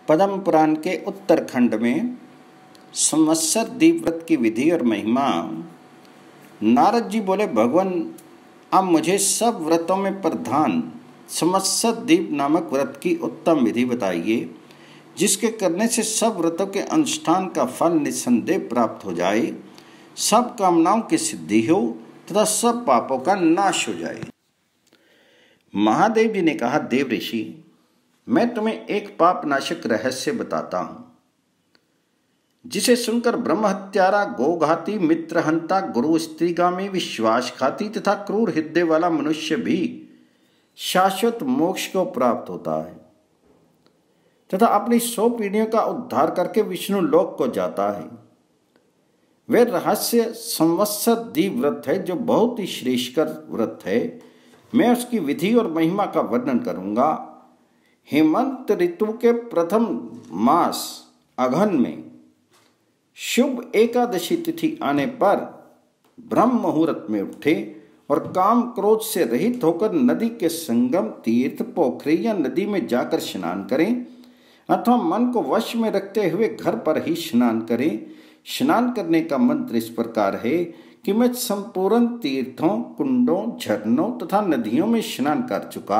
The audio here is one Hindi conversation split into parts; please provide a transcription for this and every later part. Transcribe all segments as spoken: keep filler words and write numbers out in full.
पद्म पुराण के उत्तरखंड में संवत्सर दीप व्रत की विधि और महिमा। नारद जी बोले, भगवान अब मुझे सब व्रतों में प्रधान संवत्सर दीप नामक व्रत की उत्तम विधि बताइए, जिसके करने से सब व्रतों के अनुष्ठान का फल निस्संदेह प्राप्त हो जाए, सब कामनाओं की सिद्धि हो तथा सब पापों का नाश हो जाए। महादेव जी ने कहा, देव ऋषि, मैं तुम्हें एक पाप नाशक रहस्य बताता हूं, जिसे सुनकर ब्रह्म हत्यारा, गोघाती, मित्रहंता, गुरु स्त्रीगामी, विश्वासघाती तथा क्रूर हृदय वाला मनुष्य भी शाश्वत मोक्ष को प्राप्त होता है तथा अपनी सौ पीढ़ियों का उद्धार करके विष्णु लोक को जाता है। वह रहस्य संवत्सर दीप व्रत है, जो बहुत ही श्रेष्ठकर व्रत है। मैं उसकी विधि और महिमा का वर्णन करूंगा। हेमंत ऋतु के प्रथम मास अघन में शुभ एकादशी तिथि आने पर ब्रह्म मुहूर्त में उठे और काम क्रोध से रहित होकर नदी के संगम, तीर्थ, पोखरी या नदी में जाकर स्नान करें अथवा मन को वश में रखते हुए घर पर ही स्नान करें। स्नान करने का मंत्र इस प्रकार है कि मैं संपूर्ण तीर्थों, कुंडों, झरनों तथा नदियों में स्नान कर चुका।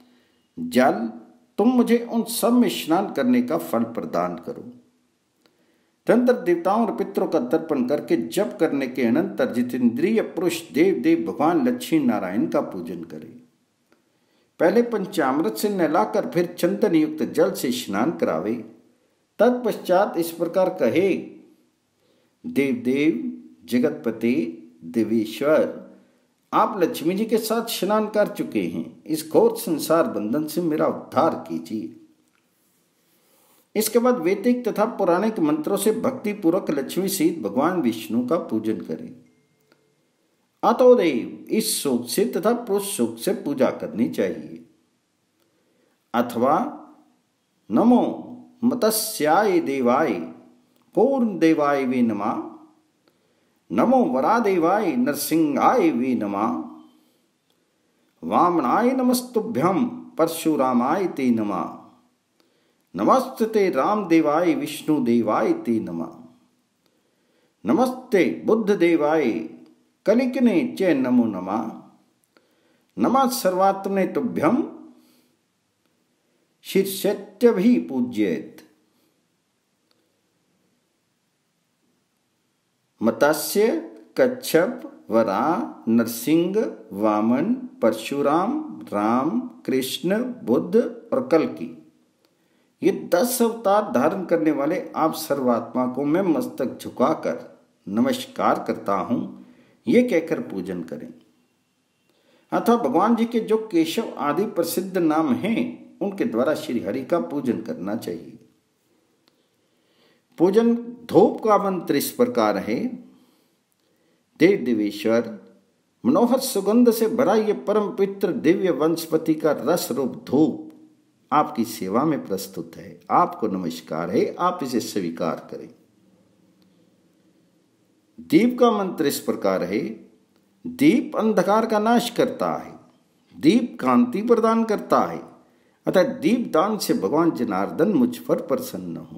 जल तुम मुझे उन सब में स्नान करने का फल प्रदान करो। तंत्र देवताओं और पितरों का तर्पण करके जप करने के अनंतर जितेंद्रिय पुरुष देव देव भगवान लक्ष्मी नारायण का पूजन करें। पहले पंचामृत से नहलाकर फिर चंदन युक्त जल से स्नान करावे। तत्पश्चात इस प्रकार कहे, देव देव जगतपति देवेश्वर, आप लक्ष्मी जी के साथ स्नान कर चुके हैं, इस घोर संसार बंधन से मेरा उद्धार कीजिए। इसके बाद वैदिक तथा पौराणिक मंत्रों से भक्ति पूर्वक लक्ष्मी सहित भगवान विष्णु का पूजन करें। अतोदेव इस सूक्त से तथा पुरुष सूक्त से पूजा करनी चाहिए। अथवा नमो मत्स्याय देवाय पूर्ण देवाय वे नमः, नमो वरादेवाय नरसिंहाय वे नमः, वामनाय नमस्तुभ्यं परशुरामाय ते नमः, नमस्ते रामदेवाय विष्णुदेवाय ते नमः, नमस्ते बुद्धदेवाय कलिकने च नमो नमः, नमः सर्वात्मने तुभ्यं शीर्षत्यभि पूज्येत। मत्स्य, कच्छप, वराह, नरसिंह, वामन, परशुराम, राम, कृष्ण, बुद्ध और कल्कि, ये दस अवतार धारण करने वाले आप सर्वात्मा को मैं मस्तक झुकाकर नमस्कार करता हूं, ये कहकर पूजन करें। अथवा भगवान जी के जो केशव आदि प्रसिद्ध नाम हैं, उनके द्वारा श्री हरि का पूजन करना चाहिए। पूजन धूप का मंत्र इस प्रकार है, देव देवेश्वर, मनोहर सुगंध से भरा ये परम पवित्र दिव्य वंशपति का रस रूप धूप आपकी सेवा में प्रस्तुत है। आपको नमस्कार है, आप इसे स्वीकार करें। दीप का मंत्र इस प्रकार है, दीप अंधकार का नाश करता है, दीप कांति प्रदान करता है, अतः दीप दान से भगवान जनार्दन मुझ पर प्रसन्न हो।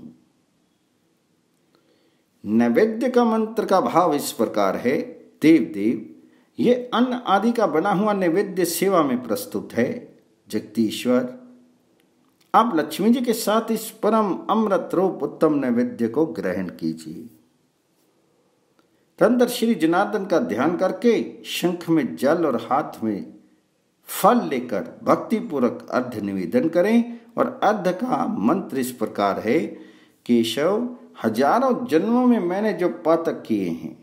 नैवेद्य का मंत्र का भाव इस प्रकार है, देव देव, ये अन्न आदि का बना हुआ नैवेद्य सेवा में प्रस्तुत है। जगदीश्वर, आप लक्ष्मी जी के साथ इस परम अमृत रूप उत्तम नैवेद्य को ग्रहण कीजिए। तदनंतर श्री जनार्दन का ध्यान करके शंख में जल और हाथ में फल लेकर भक्ति पूर्वक अर्घ्य निवेदन करें। और अर्घ्य का मंत्र इस प्रकार है, केशव, हजारों जन्मों में मैंने जो पातक किए हैं,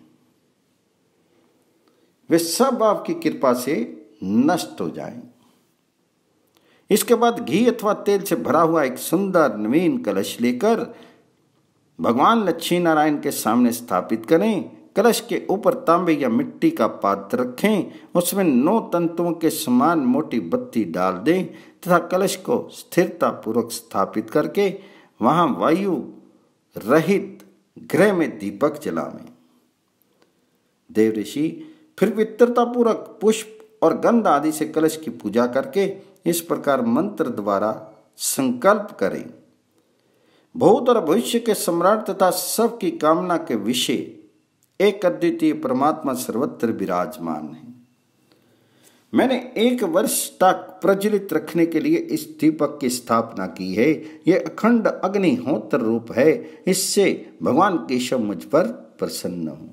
वे सब आपकी कृपा से नष्ट हो जाएं। इसके बाद घी अथवा तेल से भरा हुआ एक सुंदर नवीन कलश लेकर भगवान लक्ष्मी नारायण के सामने स्थापित करें। कलश के ऊपर तांबे या मिट्टी का पात्र रखें, उसमें नौ तंतुओं के समान मोटी बत्ती डाल दें तथा कलश को स्थिरता पूर्वक स्थापित करके वहां वायु रहित गृह में दीपक जलावें। देव ऋषि फिर पवित्रता पूर्वक पुष्प और गंध आदि से कलश की पूजा करके इस प्रकार मंत्र द्वारा संकल्प करें, भूत और भविष्य के सम्राट तथा सबकी कामना के विषय एक अद्वितीय परमात्मा सर्वत्र विराजमान है। मैंने एक वर्ष तक प्रज्वलित रखने के लिए इस दीपक की स्थापना की है। यह अखंड अग्निहोत्र रूप है। इससे भगवान केशव मुझ पर प्रसन्न हो।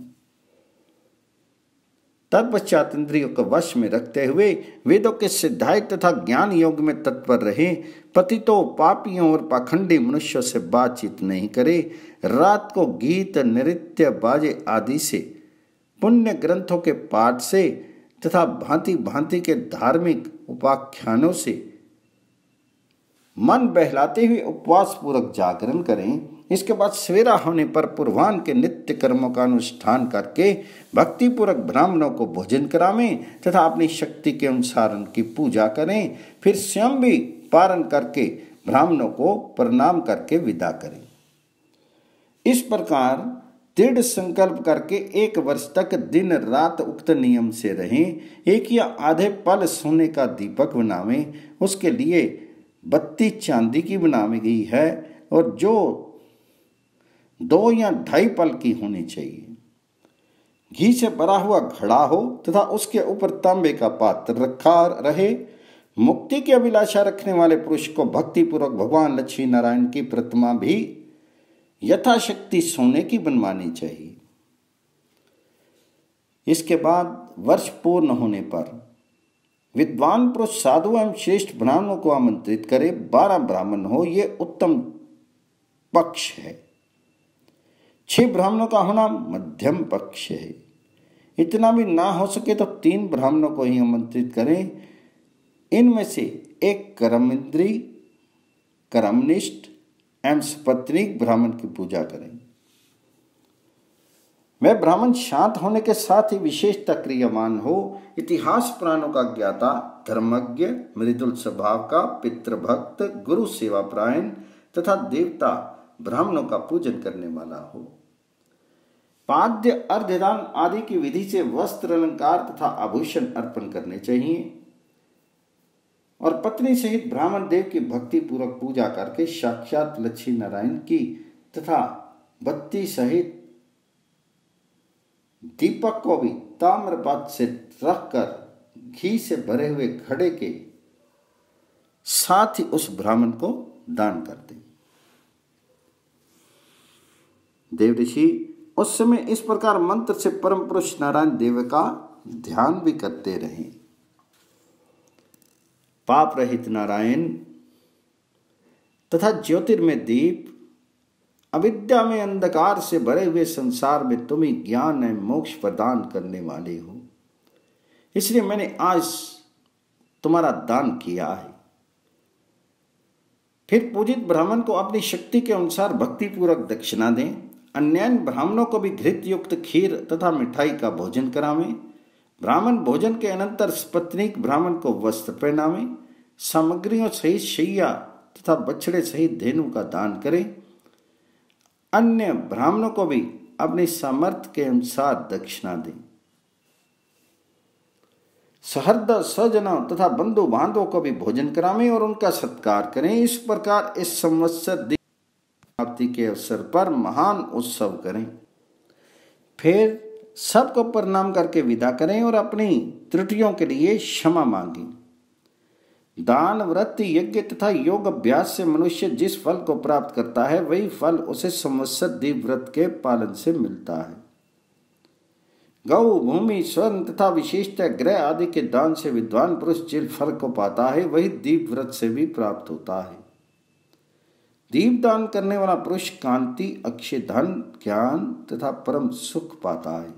तत्पश्चात इंद्रियों को वश में रखते हुए वेदों के सिद्धांत तथा ज्ञान योग में तत्पर रहे। पतितों, पापियों और पाखंडी मनुष्यों से बातचीत नहीं करे। रात को गीत, नृत्य, बाजे आदि से, पुण्य ग्रंथों के पाठ से तथा भांति भांति के धार्मिक उपाख्यानों से मन बहलाते हुए उपवास पूर्वक जागरण करें। इसके बाद सवेरा होने पर पूर्वाह्न के नित्य कर्मों का अनुष्ठान करके भक्ति पूर्वक ब्राह्मणों को भोजन करावें तथा अपनी शक्ति के अनुसार उनकी पूजा करें। फिर स्वयं भी पारण करके ब्राह्मणों को प्रणाम करके विदा करें। इस प्रकार दृढ़ संकल्प करके एक वर्ष तक दिन रात उक्त नियम से रहें। एक या आधे पल सोने का दीपक बनावें। उसके लिए बत्ती चांदी की बनाई गई है और जो दो या ढाई पल की होनी चाहिए। घी से भरा हुआ घड़ा हो तथा उसके ऊपर तांबे का पात्र रखा रहे। मुक्ति की अभिलाषा रखने वाले पुरुष को भक्तिपूर्वक भगवान लक्ष्मी नारायण की प्रतिमा भी यथाशक्ति सोने की बनवानी चाहिए। इसके बाद वर्ष पूर्ण होने पर विद्वान पुरुष साधु एवं श्रेष्ठ ब्राह्मणों को आमंत्रित करे। बारह ब्राह्मण हो, ये उत्तम पक्ष है। छह ब्राह्मणों का होना मध्यम पक्ष है। इतना भी ना हो सके तो तीन ब्राह्मणों को ही आमंत्रित करें। इनमें से एक कर्मेंद्री, कर्मनिष्ठ एवं सपत्नीक ब्राह्मण की पूजा करें। वह ब्राह्मण शांत होने के साथ ही विशेषता क्रियावान हो, इतिहास पुराणों का ज्ञाता, धर्मज्ञ, मृदुल स्वभाव का, पितृभक्त, गुरु सेवा परायण तथा देवता ब्राह्मणों का पूजन करने वाला हो। पाद्य, अर्धदान आदि की विधि से वस्त्र, अलंकार तथा आभूषण अर्पण करने चाहिए और पत्नी सहित ब्राह्मण देव की भक्ति पूर्वक पूजा करके साक्षात लक्ष्मी नारायण की तथा बत्ती सहित दीपक को भी ताम्रपात्र से रखकर घी से भरे हुए घड़े के साथ ही उस ब्राह्मण को दान कर दें। देव ऋषि उस समय इस प्रकार मंत्र से परम पुरुष नारायण देव का ध्यान भी करते रहे। पाप रहित नारायण तथा ज्योतिर्मय दीप, अविद्या में अंधकार से भरे हुए संसार में तुम ही ज्ञान एवं मोक्ष प्रदान करने वाले हो, इसलिए मैंने आज तुम्हारा दान किया है। फिर पूजित ब्राह्मण को अपनी शक्ति के अनुसार भक्ति पूर्वक दक्षिणा दें। अन्य ब्राह्मणों को भी घृत युक्त खीर तथा मिठाई का भोजन करावें। ब्राह्मण भोजन के अनंतर पत्नीक ब्राह्मण को वस्त्र पहनावें। सामग्रियों सहित शैया तथा बछड़े सहित धेनु का दान करें। अन्य ब्राह्मणों को भी अपनी सामर्थ्य के अनुसार दक्षिणा दें। सहृदय सज्जनों तथा बंधु बांधवों को भी भोजन करावें और उनका सत्कार करें। इस प्रकार इस संवत्सर प्राप्ति के अवसर पर महान उत्सव करें। फिर सबको प्रणाम करके विदा करें और अपनी त्रुटियों के लिए क्षमा मांगें। दान, व्रत, यज्ञ तथा योग अभ्यास से मनुष्य जिस फल को प्राप्त करता है वही फल उसे संवत्सर दीप व्रत के पालन से मिलता है। गौ, भूमि, स्वर्ण तथा विशिष्ट ग्रह आदि के दान से विद्वान पुरुष जिस फल को पाता है वही दीप व्रत से भी प्राप्त होता है। दीप दान करने वाला पुरुष कांति, अक्षय धन, ज्ञान तथा परम सुख पाता है।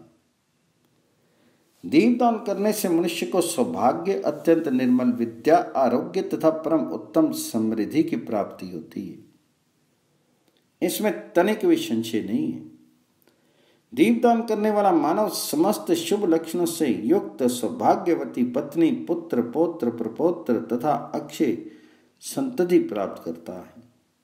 दीप दान करने से मनुष्य को सौभाग्य, अत्यंत निर्मल विद्या, आरोग्य तथा परम उत्तम समृद्धि की प्राप्ति होती है। इसमें तनिक भी संशय नहीं है। दीपदान करने वाला मानव समस्त शुभ लक्षणों से युक्त सौभाग्यवती पत्नी, पुत्र, पौत्र, प्रपौत्र तथा अक्षय संतति प्राप्त करता है।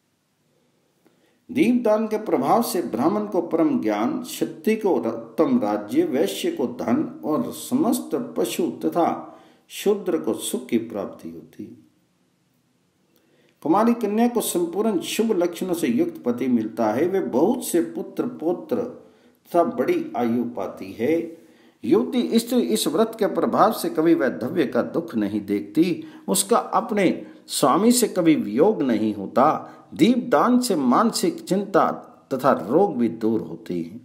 दीपदान के प्रभाव से ब्राह्मण को परम ज्ञान, क्षत्रिय को उत्तम राज्य, वैश्य को धन और समस्त पशु तथा शूद्र को सुख की प्राप्ति होती है। कुमारी कन्या को संपूर्ण शुभ लक्षणों से युक्त पति मिलता है। वे बहुत से पुत्र पौत्र तथा बड़ी आयु पाती है। युवती स्त्री इस व्रत के प्रभाव से कभी वैधव्य का दुख नहीं देखती। उसका अपने स्वामी से कभी वियोग नहीं होता। दीपदान से मानसिक चिंता तथा रोग भी दूर होते हैं।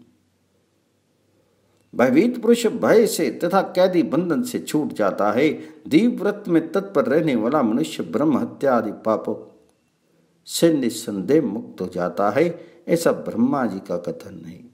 भयभीत पुरुष भय से तथा कैदी बंधन से छूट जाता है। दीप व्रत में तत्पर रहने वाला मनुष्य ब्रह्म हत्या आदि पापों से निस्संदेह मुक्त हो जाता है। ऐसा ब्रह्मा जी का कथन है।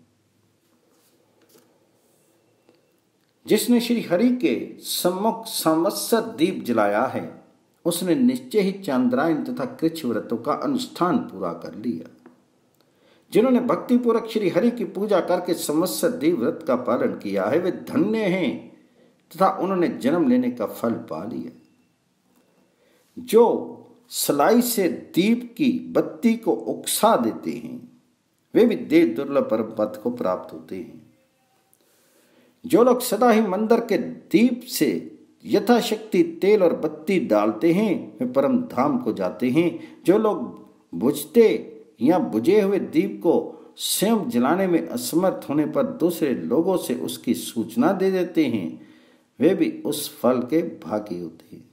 जिसने श्री हरि के सम्मुख संवत्सर दीप जलाया है, उसने निश्चय ही चांद्रायन तथा कृच्छ व्रतों का अनुष्ठान पूरा कर लिया। जिन्होंने भक्तिपूर्वक श्री हरि की पूजा करके संवत्सर दीप व्रत का पालन किया है, वे धन्य हैं तथा उन्होंने जन्म लेने का फल पा लिया। जो सलाई से दीप की बत्ती को उकसा देते हैं, वे भी देव दुर्लभ परम पद को प्राप्त होते हैं। जो लोग सदा ही मंदिर के दीप से यथाशक्ति तेल और बत्ती डालते हैं, वे परम धाम को जाते हैं। जो लोग बुझते या बुझे हुए दीप को स्वयं जलाने में असमर्थ होने पर दूसरे लोगों से उसकी सूचना दे देते हैं, वे भी उस फल के भागी होते हैं।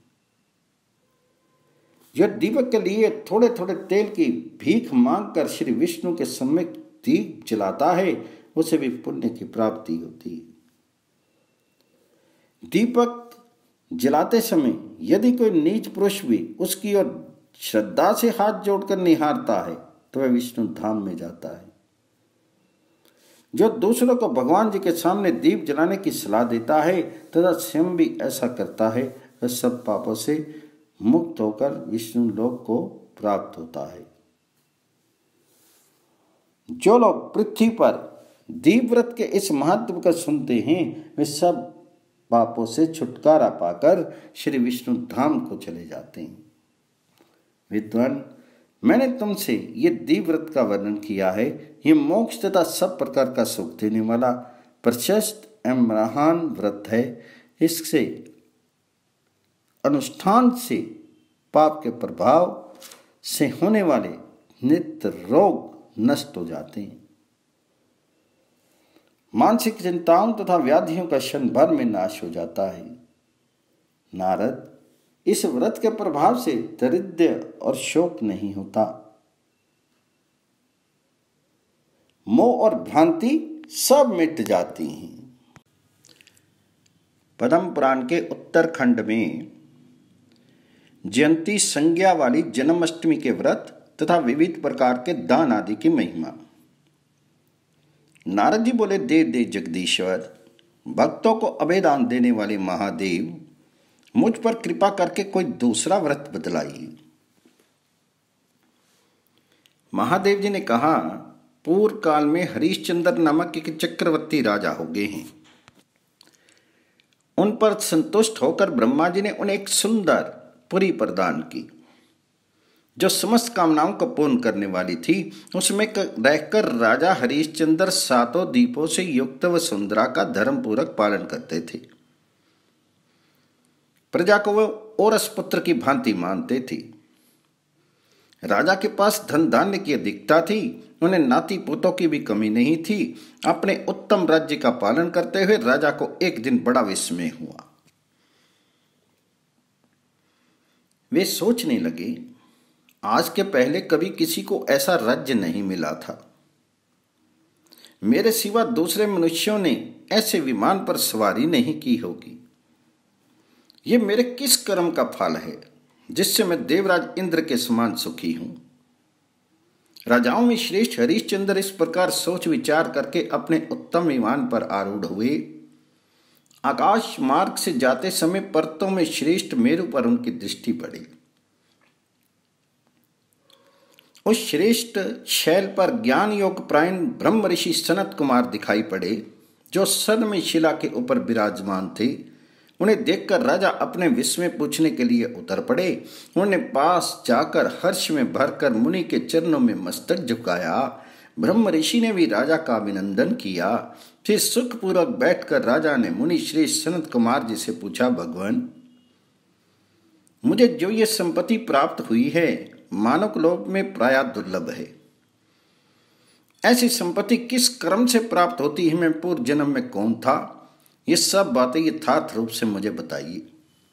जो दीपक के लिए थोड़े थोड़े तेल की भीख मांगकर श्री विष्णु के सम्मुख दीप जलाता है, उसे भी पुण्य की प्राप्ति होती है। दीपक जलाते समय यदि कोई नीच पुरुष भी उसकी ओर श्रद्धा से हाथ जोड़कर निहारता है, तो वह विष्णु धाम में जाता है। जो दूसरों को भगवान जी के सामने दीप जलाने की सलाह देता है तथा स्वयं भी ऐसा करता है, वह सब पापों से मुक्त होकर विष्णु लोक को प्राप्त होता है। जो लोग पृथ्वी पर दीप व्रत के इस महत्व को सुनते हैं, वे सब पापों से छुटकारा पाकर श्री विष्णु धाम को चले जाते हैं। विद्वान, मैंने तुमसे ये दीप व्रत का वर्णन किया है। ये मोक्ष तथा सब प्रकार का सुख देने वाला प्रशस्त एवं महान व्रत है। इससे अनुष्ठान से पाप के प्रभाव से होने वाले नित्य रोग नष्ट हो जाते हैं। मानसिक चिंताओं तथा व्याधियों का क्षण भर में नाश हो जाता है। नारद, इस व्रत के प्रभाव से दरिद्र और शोक नहीं होता। मोह और भ्रांति सब मिट जाती हैं। पद्म पुराण के उत्तरखंड में जयंती संज्ञा वाली जन्माष्टमी के व्रत तथा विविध प्रकार के दान आदि की महिमा। नारद जी बोले, दे दे जगदीश्वर, भक्तों को अभय दान देने वाले महादेव, मुझ पर कृपा करके कोई दूसरा व्रत बतलाइए। महादेव जी ने कहा, पूर्व काल में हरिश्चंद्र नामक एक चक्रवर्ती राजा हो गए हैं। उन पर संतुष्ट होकर ब्रह्मा जी ने उन्हें एक सुंदर पुरी प्रदान की, जो समस्त कामनाओं को पूर्ण करने वाली थी। उसमें रहकर राजा हरिश्चंद्र सातों दीपों से युक्त वसुंधरा का धर्म पूर्वक पालन करते थे। प्रजा को वह औरस पुत्र की भांति मानते थे। राजा के पास धन धान्य की अधिकता थी। उन्हें नाती पोतों की भी कमी नहीं थी। अपने उत्तम राज्य का पालन करते हुए राजा को एक दिन बड़ा विस्मय हुआ। वे सोचने लगे, आज के पहले कभी किसी को ऐसा राज्य नहीं मिला था। मेरे सिवा दूसरे मनुष्यों ने ऐसे विमान पर सवारी नहीं की होगी। ये मेरे किस कर्म का फल है जिससे मैं देवराज इंद्र के समान सुखी हूं। राजाओं में श्रेष्ठ हरिश्चंद्र इस प्रकार सोच विचार करके अपने उत्तम विमान पर आरूढ़ हुए। आकाश मार्ग से जाते समय पर्वतों में श्रेष्ठ मेरु पर उनकी दृष्टि पड़ी। उस श्रेष्ठ शैल पर ज्ञान योग प्रायण ब्रह्म ऋषि सनत कुमार दिखाई पड़े, जो सद में शिला के ऊपर विराजमान थे। उन्हें देखकर राजा अपने विस्मय पूछने के लिए उतर पड़े। उन्हें पास जाकर हर्ष में भरकर मुनि के चरणों में मस्तक झुकाया। ब्रह्म ऋषि ने भी राजा का अभिनंदन किया। फिर सुखपूर्वक बैठकर राजा ने मुनि श्री सनत कुमार जी से पूछा, भगवान, मुझे जो ये संपत्ति प्राप्त हुई है मानव लोक में प्रायः दुर्लभ है। ऐसी संपत्ति किस कर्म से प्राप्त होती है, मैं पूर्व जन्म में कौन था, ये सब बातें यथार्थ रूप से मुझे बताइए।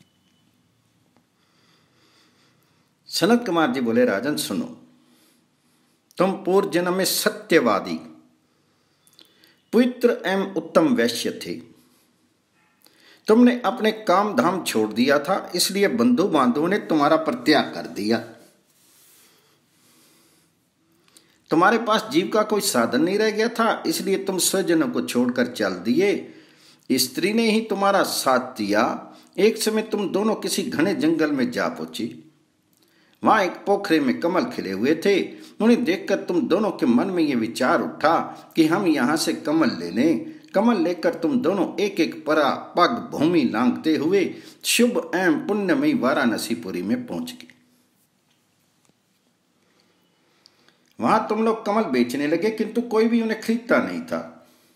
सनत कुमार जी बोले, राजन सुनो, तुम पूर्व जन्म में सत्यवादी, पवित्र एवं उत्तम वैश्य थे। तुमने अपने काम धाम छोड़ दिया था, इसलिए बंधु बांधवों ने तुम्हारा परित्याग कर दिया। तुम्हारे पास जीव का कोई साधन नहीं रह गया था, इसलिए तुम स्वजनों को छोड़कर चल दिए। स्त्री ने ही तुम्हारा साथ दिया। एक समय तुम दोनों किसी घने जंगल में जा पहुंची। वहां एक पोखरे में कमल खिले हुए थे। उन्हें देखकर तुम दोनों के मन में यह विचार उठा कि हम यहां से कमल ले लें। कमल लेकर तुम दोनों एक एक परा पग भूमि लांघते हुए शुभ एवं पुण्यमयी वाराणसीपुरी में पहुंच गए। वहां तुम लोग कमल बेचने लगे, किंतु कोई भी उन्हें खरीदता नहीं था।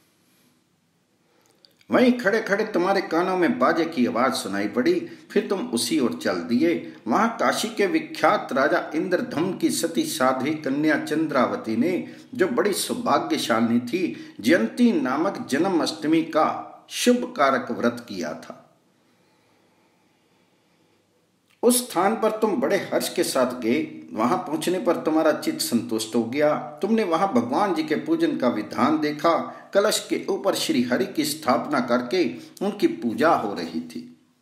वहीं खड़े खड़े तुम्हारे कानों में बाजे की आवाज सुनाई पड़ी। फिर तुम उसी ओर चल दिए। वहां काशी के विख्यात राजा इंद्रधम की सती साध्वी कन्या चंद्रावती ने, जो बड़ी सौभाग्यशालिनी थी, जयंती नामक जन्माष्टमी का शुभ कारक व्रत किया था। उस स्थान पर तुम बड़े हर्ष के साथ गए। वहां पहुंचने पर तुम्हारा चित्त संतुष्ट हो गया। तुमने वहां भगवान जी के पूजन का विधान देखा। कलश के ऊपर श्री हरि की स्थापना करके उनकी पूजा हो रही थी।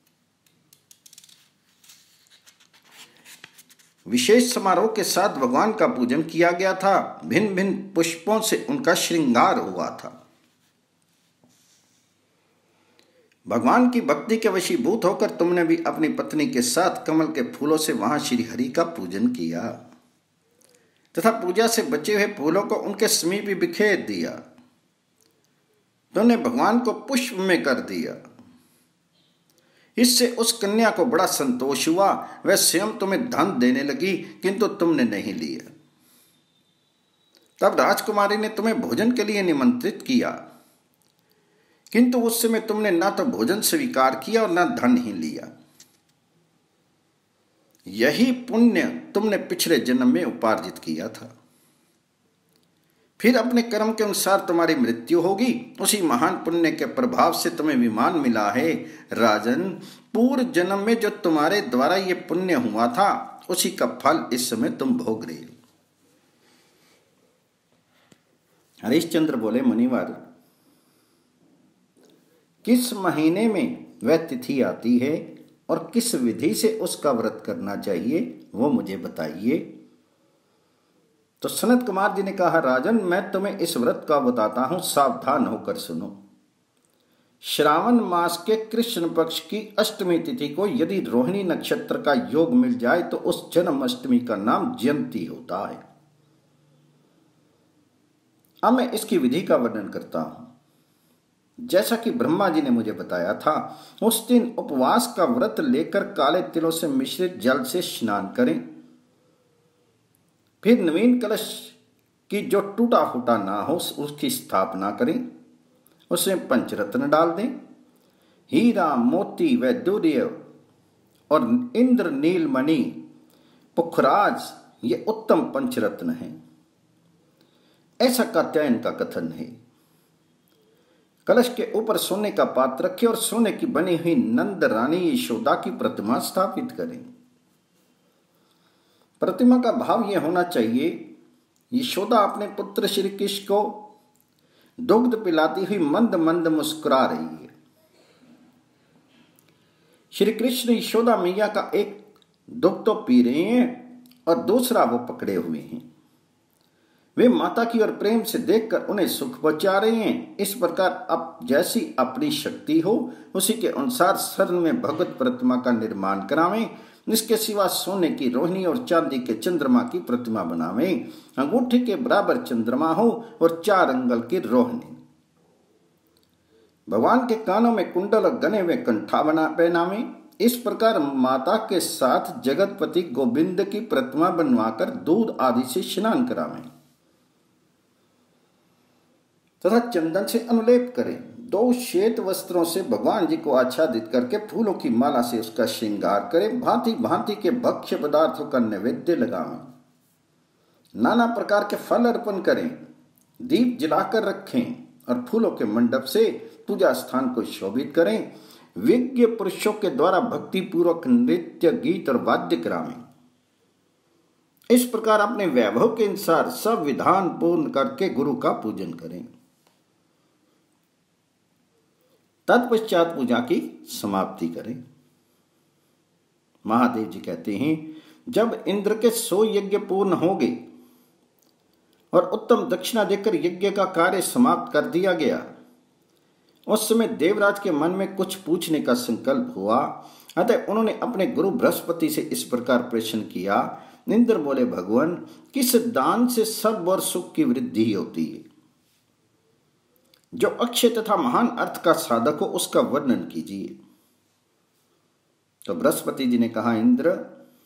विशेष समारोह के साथ भगवान का पूजन किया गया था। भिन्न भिन्न पुष्पों से उनका श्रृंगार हुआ था। भगवान की भक्ति के वशीभूत होकर तुमने भी अपनी पत्नी के साथ कमल के फूलों से वहां श्री हरि का पूजन किया तथा पूजा से बचे हुए फूलों को उनके समीप ही बिखेर दिया। तुमने भगवान को पुष्प में कर दिया। इससे उस कन्या को बड़ा संतोष हुआ। वह स्वयं तुम्हें धन देने लगी, किंतु तुमने नहीं लिया। तब राजकुमारी ने तुम्हें भोजन के लिए निमंत्रित किया, किंतु उस समय तुमने ना तो भोजन स्वीकार किया और ना धन ही लिया। यही पुण्य तुमने पिछले जन्म में उपार्जित किया था। फिर अपने कर्म के अनुसार तुम्हारी मृत्यु होगी। उसी महान पुण्य के प्रभाव से तुम्हें विमान मिला है। राजन, पूर्व जन्म में जो तुम्हारे द्वारा ये पुण्य हुआ था, उसी का फल इस समय तुम भोग रहे हो। हरिश्चंद्र बोले, मुनिवर, किस महीने में वह तिथि आती है और किस विधि से उसका व्रत करना चाहिए, वो मुझे बताइए। तो सनत कुमार जी ने कहा, राजन, मैं तुम्हें इस व्रत का बताता हूं, सावधान होकर सुनो। श्रावण मास के कृष्ण पक्ष की अष्टमी तिथि को यदि रोहिणी नक्षत्र का योग मिल जाए तो उस जन्माष्टमी का नाम जयंती होता है। अब मैं इसकी विधि का वर्णन करता हूं। जैसा कि ब्रह्मा जी ने मुझे बताया था, उस दिन उपवास का व्रत लेकर काले तिलों से मिश्रित जल से स्नान करें। फिर नवीन कलश की जो टूटा फूटा ना हो उसकी स्थापना करें। उसमें पंचरत्न डाल दें। हीरा, मोती, वैडूर्य और इंद्र नीलमणि, पुखराज, ये उत्तम पंचरत्न हैं, ऐसा कात्यायन का कथन है। कलश के ऊपर सोने का पात्र रखें और सोने की बनी हुई नंद रानी यशोदा की प्रतिमा स्थापित करें। प्रतिमा का भाव यह होना चाहिए, यशोदा अपने पुत्र श्री कृष्ण को दुग्ध पिलाती हुई मंद मंद मुस्कुरा रही है। श्री कृष्ण यशोदा मैया का एक दुग्ध तो पी रहे हैं और दूसरा वो पकड़े हुए हैं। वे माता की ओर प्रेम से देखकर उन्हें सुख पहुंचा रहे हैं। इस प्रकार अब जैसी अपनी शक्ति हो उसी के अनुसार शरण में भगवत प्रतिमा का निर्माण करावें। इसके सिवा सोने की रोहिणी और चांदी के चंद्रमा की प्रतिमा बनावें। अंगूठी के बराबर चंद्रमा हो और चार अंगल की रोहिणी। भगवान के कानों में कुंडल और गने हुए कंठा बना पहनावें। इस प्रकार माता के साथ जगतपति गोविंद की प्रतिमा बनवाकर दूध आदि से स्नान करावें तथा चंदन से अनुलेप करें। दो श्वेत वस्त्रों से भगवान जी को आच्छादित करके फूलों की माला से उसका श्रृंगार करें, भांति भांति के भक्ष्य पदार्थों का नैवेद्य लगावें, नाना प्रकार के फल अर्पण करें, दीप जलाकर रखें और फूलों के मंडप से पूजा स्थान को शोभित करें। विज्ञ पुरुषों के द्वारा भक्ति पूर्वक नृत्य, गीत और वाद्य करावें। इस प्रकार अपने वैभव के अनुसार सब विधान पूर्ण करके गुरु का पूजन करें। तत्पश्चात पूजा की समाप्ति करें। महादेव जी कहते हैं, जब इंद्र के सौ यज्ञ पूर्ण हो गए और उत्तम दक्षिणा देकर यज्ञ का कार्य समाप्त कर दिया गया, उस समय देवराज के मन में कुछ पूछने का संकल्प हुआ। अतः उन्होंने अपने गुरु बृहस्पति से इस प्रकार प्रश्न किया। इंद्र बोले, भगवान, किस दान से सब और सुख की वृद्धि होती है? जो अक्षय तथा महान अर्थ का साधक हो उसका वर्णन कीजिए। तो बृहस्पति जी ने कहा, इंद्र,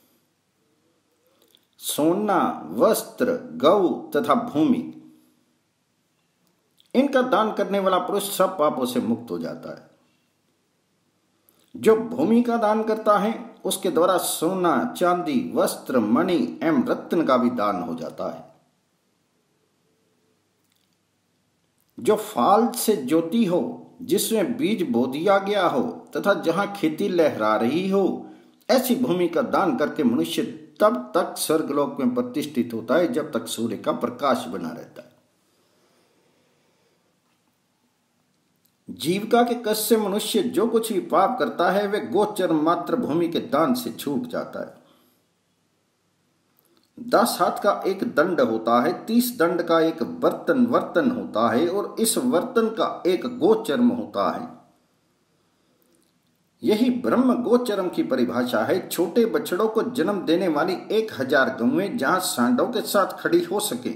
सोना, वस्त्र, गौ तथा भूमि, इनका दान करने वाला पुरुष सब पापों से मुक्त हो जाता है। जो भूमि का दान करता है उसके द्वारा सोना, चांदी, वस्त्र, मणि एवं रत्न का भी दान हो जाता है। जो फाल से ज्योति हो, जिसमें बीज बो दिया गया हो तथा जहां खेती लहरा रही हो, ऐसी भूमि का दान करके मनुष्य तब तक स्वर्गलोक में प्रतिष्ठित होता है जब तक सूर्य का प्रकाश बना रहता है। जीविका के कष्ट से मनुष्य जो कुछ भी पाप करता है वे गोचर मात्र भूमि के दान से छूट जाता है। दस हाथ का एक दंड होता है, तीस दंड का एक बर्तन वर्तन होता है और इस वर्तन का एक गोचर्म होता है। यही ब्रह्म गोचरम की परिभाषा है। छोटे बछड़ों को जन्म देने वाली एक हजार गौएं जहां सांडों के साथ खड़ी हो सके,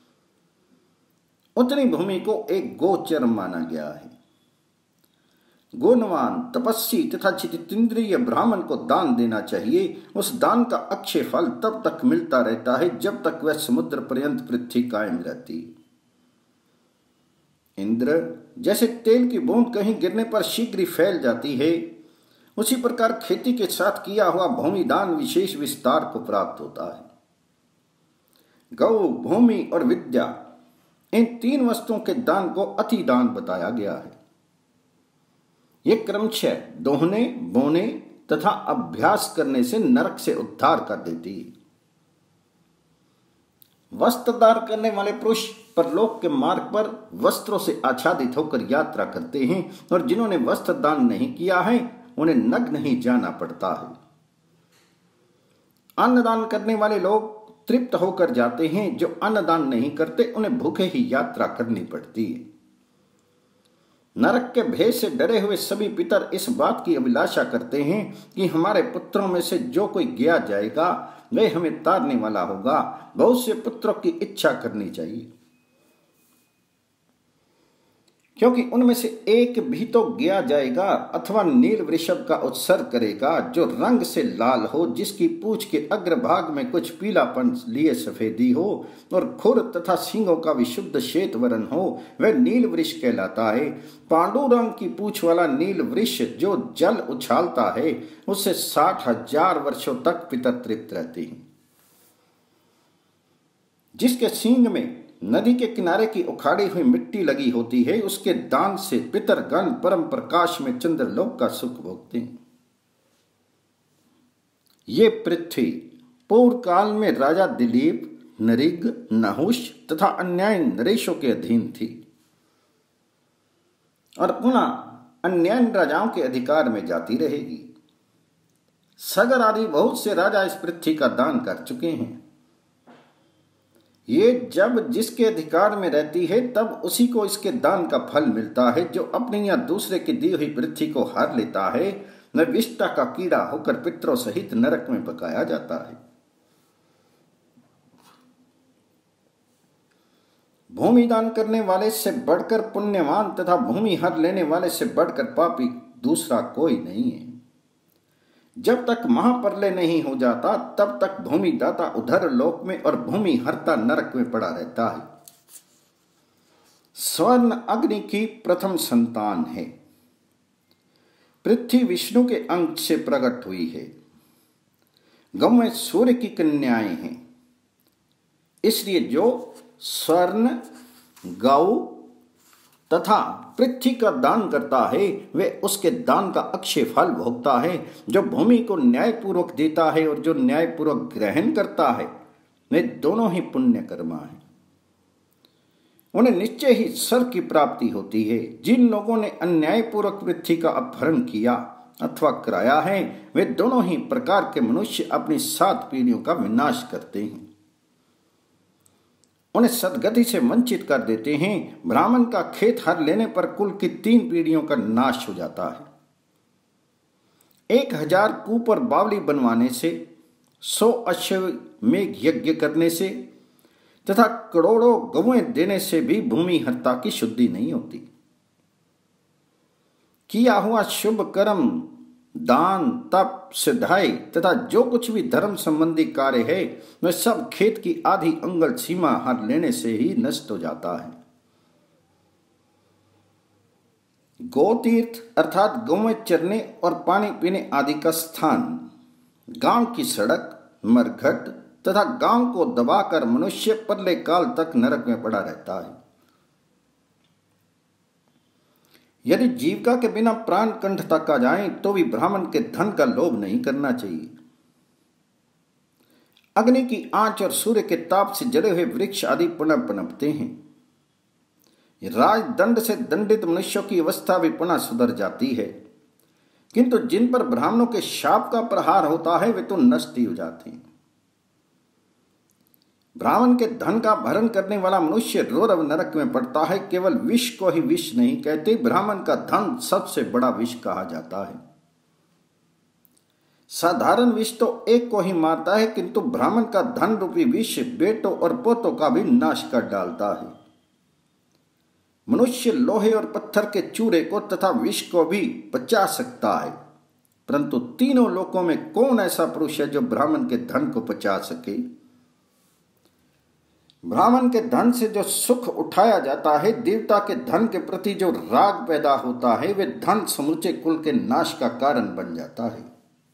उतनी भूमि को एक गोचरम माना गया है। गुणवान, तपस्वी तथा चित्तेंद्रिय ब्राह्मण को दान देना चाहिए। उस दान का अक्षय फल तब तक मिलता रहता है जब तक वह समुद्र पर्यंत पृथ्वी कायम रहती है। इंद्र, जैसे तेल की बूंद कहीं गिरने पर शीघ्र ही फैल जाती है, उसी प्रकार खेती के साथ किया हुआ भूमि दान विशेष विस्तार को प्राप्त होता है। गौ, भूमि और विद्या, इन तीन वस्तुओं के दान को अति दान बताया गया है। ये क्रमशः दोहने, बोने तथा अभ्यास करने से नरक से उद्धार कर देती है। वस्त्रदान करने वाले पुरुष परलोक के मार्ग पर वस्त्रों से आच्छादित होकर यात्रा करते हैं और जिन्होंने वस्त्र दान नहीं किया है उन्हें नग्न ही जाना पड़ता है। अन्नदान करने वाले लोग तृप्त होकर जाते हैं, जो अन्नदान नहीं करते उन्हें भूखे ही यात्रा करनी पड़ती है। नरक के भय से डरे हुए सभी पितर इस बात की अभिलाषा करते हैं कि हमारे पुत्रों में से जो कोई गया जाएगा वह हमें तारने वाला होगा। बहुत से पुत्रों की इच्छा करनी चाहिए, क्योंकि उनमें से एक भी तो गया जाएगा अथवा नील वृषभ का उत्सर्ग करेगा, जो रंग से लाल हो, जिसकी पूंछ के अग्रभाग में कुछ पीलापन लिए सफेदी हो और खुर तथा सींगों का विशुद्ध श्वेत वर्ण हो, वह नील वृष कहलाता है। पांडु रंग की पूंछ वाला नील वृष जो जल उछालता है, उससे साठ हजार वर्षों तक पितर तृप्त रहते हैं। जिसके सींग में नदी के किनारे की उखाड़ी हुई मिट्टी लगी होती है, उसके दान से पितरगण परम प्रकाश में चंद्रलोक का सुख भोगते हैं। ये पृथ्वी पूर्व काल में राजा दिलीप, नरिग, नहुष तथा अन्याय नरेशों के अधीन थी और पुनः अन्याय राजाओं के अधिकार में जाती रहेगी। सगर आदि बहुत से राजा इस पृथ्वी का दान कर चुके हैं। ये जब जिसके अधिकार में रहती है तब उसी को इसके दान का फल मिलता है। जो अपनी या दूसरे की दी हुई पृथ्वी को हर लेता है वह विष्टा का कीड़ा होकर पितरों सहित नरक में पकाया जाता है। भूमि दान करने वाले से बढ़कर पुण्यवान तथा भूमि हर लेने वाले से बढ़कर पापी दूसरा कोई नहीं है। जब तक महाप्रलय नहीं हो जाता तब तक भूमि दाता उधर लोक में और भूमि हरता नरक में पड़ा रहता है। स्वर्ण अग्नि की प्रथम संतान है। पृथ्वी विष्णु के अंश से प्रकट हुई है। गौ सूर्य की कन्याएं हैं। इसलिए जो स्वर्ण, गौ तथा पृथ्वी का दान करता है वे उसके दान का अक्षय फल भोगता है। जो भूमि को न्यायपूर्वक देता है और जो न्यायपूर्वक ग्रहण करता है वे दोनों ही पुण्य कर्मा है। उन्हें निश्चय ही स्वर्ग की प्राप्ति होती है। जिन लोगों ने अन्यायपूर्वक पृथ्वी का अपहरण किया अथवा कराया है वे दोनों ही प्रकार के मनुष्य अपनी सात पीढ़ियों का विनाश करते हैं, उन्हें सदगति से वंचित कर देते हैं। ब्राह्मण का खेत हर लेने पर कुल की तीन पीढ़ियों का नाश हो जाता है। एक हजार कूप और बावली बनवाने से, सौ अश्वमेघ यज्ञ करने से तथा करोड़ों गौएं देने से भी भूमि हत्या की शुद्धि नहीं होती। किया हुआ शुभ कर्म, दान, तप, सिद्धाई तथा जो कुछ भी धर्म संबंधी कार्य है वह सब खेत की आधी अंगल सीमा हर लेने से ही नष्ट हो जाता है। गोतीर्थ अर्थात गौएं चरने और पानी पीने आदि का स्थान, गांव की सड़क, मरघट तथा गांव को दबाकर मनुष्य परले काल तक नरक में पड़ा रहता है। यदि जीविका के बिना प्राण कंठ तक आ जाएं तो भी ब्राह्मण के धन का लोभ नहीं करना चाहिए। अग्नि की आंच और सूर्य के ताप से जले हुए वृक्ष आदि पुनः पनपते हैं। राजदंड से दंडित मनुष्यों की अवस्था भी पुनः सुधर जाती है, किंतु जिन पर ब्राह्मणों के शाप का प्रहार होता है वे तो नष्ट ही हो जाते हैं। ब्राह्मण के धन का भरण करने वाला मनुष्य रौरव नरक में पड़ता है। केवल विष को ही विष नहीं कहते, ब्राह्मण का धन सबसे बड़ा विष कहा जाता है। साधारण विष तो एक को ही मारता है, किंतु ब्राह्मण का धन रूपी विष बेटों और पोतों का भी नाश कर डालता है। मनुष्य लोहे और पत्थर के चूरे को तथा विष को भी पचा सकता है, परंतु तीनों लोकों में कौन ऐसा पुरुष है जो ब्राह्मण के धन को पचा सके। ब्राह्मण के धन से जो सुख उठाया जाता है, देवता के धन के प्रति जो राग पैदा होता है, वे धन समूचे कुल के नाश का कारण बन जाता है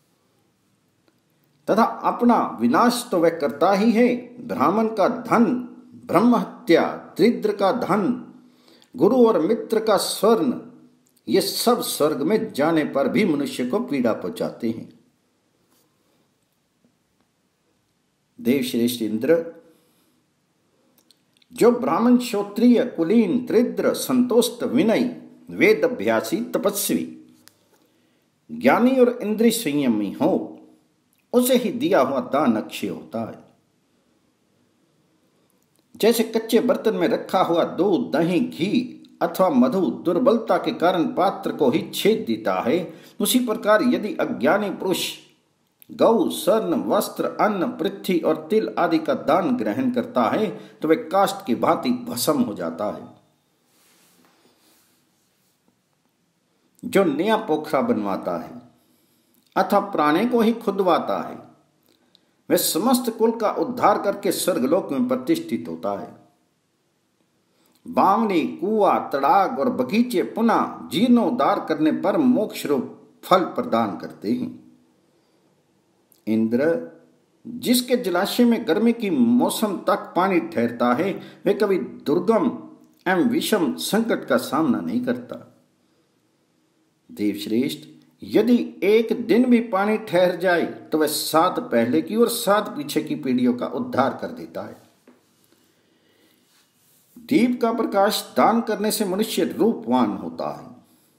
तथा अपना विनाश तो वह करता ही है। ब्राह्मण का धन, ब्रह्म हत्या, दरिद्र का धन, गुरु और मित्र का स्वर्ण, ये सब स्वर्ग में जाने पर भी मनुष्य को पीड़ा पहुंचाते हैं। देवश्रेष्ठ इंद्र, जो ब्राह्मण, क्षत्रिय, कुलीन, दरिद्र, संतोस्त, विनयी, वेद अभ्यासी, तपस्वी, ज्ञानी और इंद्रिय संयमी हो, उसे ही दिया हुआ दान अक्षय होता है। जैसे कच्चे बर्तन में रखा हुआ दूध, दही, घी अथवा मधु दुर्बलता के कारण पात्र को ही छेद देता है, उसी प्रकार यदि अज्ञानी पुरुष गौ, स्वर्ण, वस्त्र, अन्न, पृथ्वी और तिल आदि का दान ग्रहण करता है तो वह काष्ठ की भांति भस्म हो जाता है। जो नया पोखरा बनवाता है अथवा प्राणी को ही खुदवाता है वह समस्त कुल का उद्धार करके स्वर्गलोक में प्रतिष्ठित होता है। बावनी, कुआ, तड़ाग और बगीचे पुनः जीर्णोद्धार करने पर मोक्ष रूप फल प्रदान करते हैं। इंद्र, जिसके जलाशय में गर्मी की मौसम तक पानी ठहरता है वह कभी दुर्गम एवं विषम संकट का सामना नहीं करता। देवश्रेष्ठ, यदि एक दिन भी पानी ठहर जाए तो वह सात पहले की और सात पीछे की पीढ़ियों का उद्धार कर देता है। दीप का प्रकाश दान करने से मनुष्य रूपवान होता है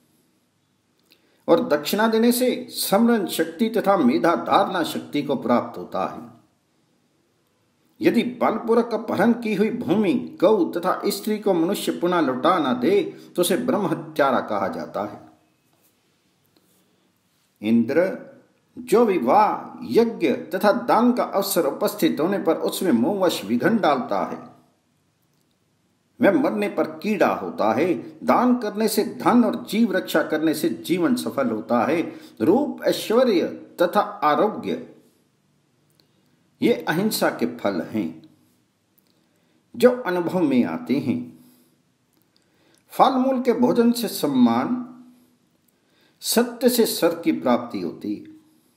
और दक्षिणा देने से स्मरण शक्ति तथा मेधा धारणा शक्ति को प्राप्त होता है। यदि बलपूर्वक अपहरण की हुई भूमि, गौ तथा स्त्री को मनुष्य पुनः लौटा न दे तो उसे ब्रह्म हत्यारा कहा जाता है। इंद्र, जो विवाह, यज्ञ तथा दान का अवसर उपस्थित होने पर उसमें मोहवश विघन डालता है वह मरने पर कीड़ा होता है। दान करने से धन और जीव रक्षा करने से जीवन सफल होता है। रूप, ऐश्वर्य तथा आरोग्य ये अहिंसा के फल हैं जो अनुभव में आते हैं। फल मूल के भोजन से सम्मान, सत्य से स्वर्ग की प्राप्ति होती है।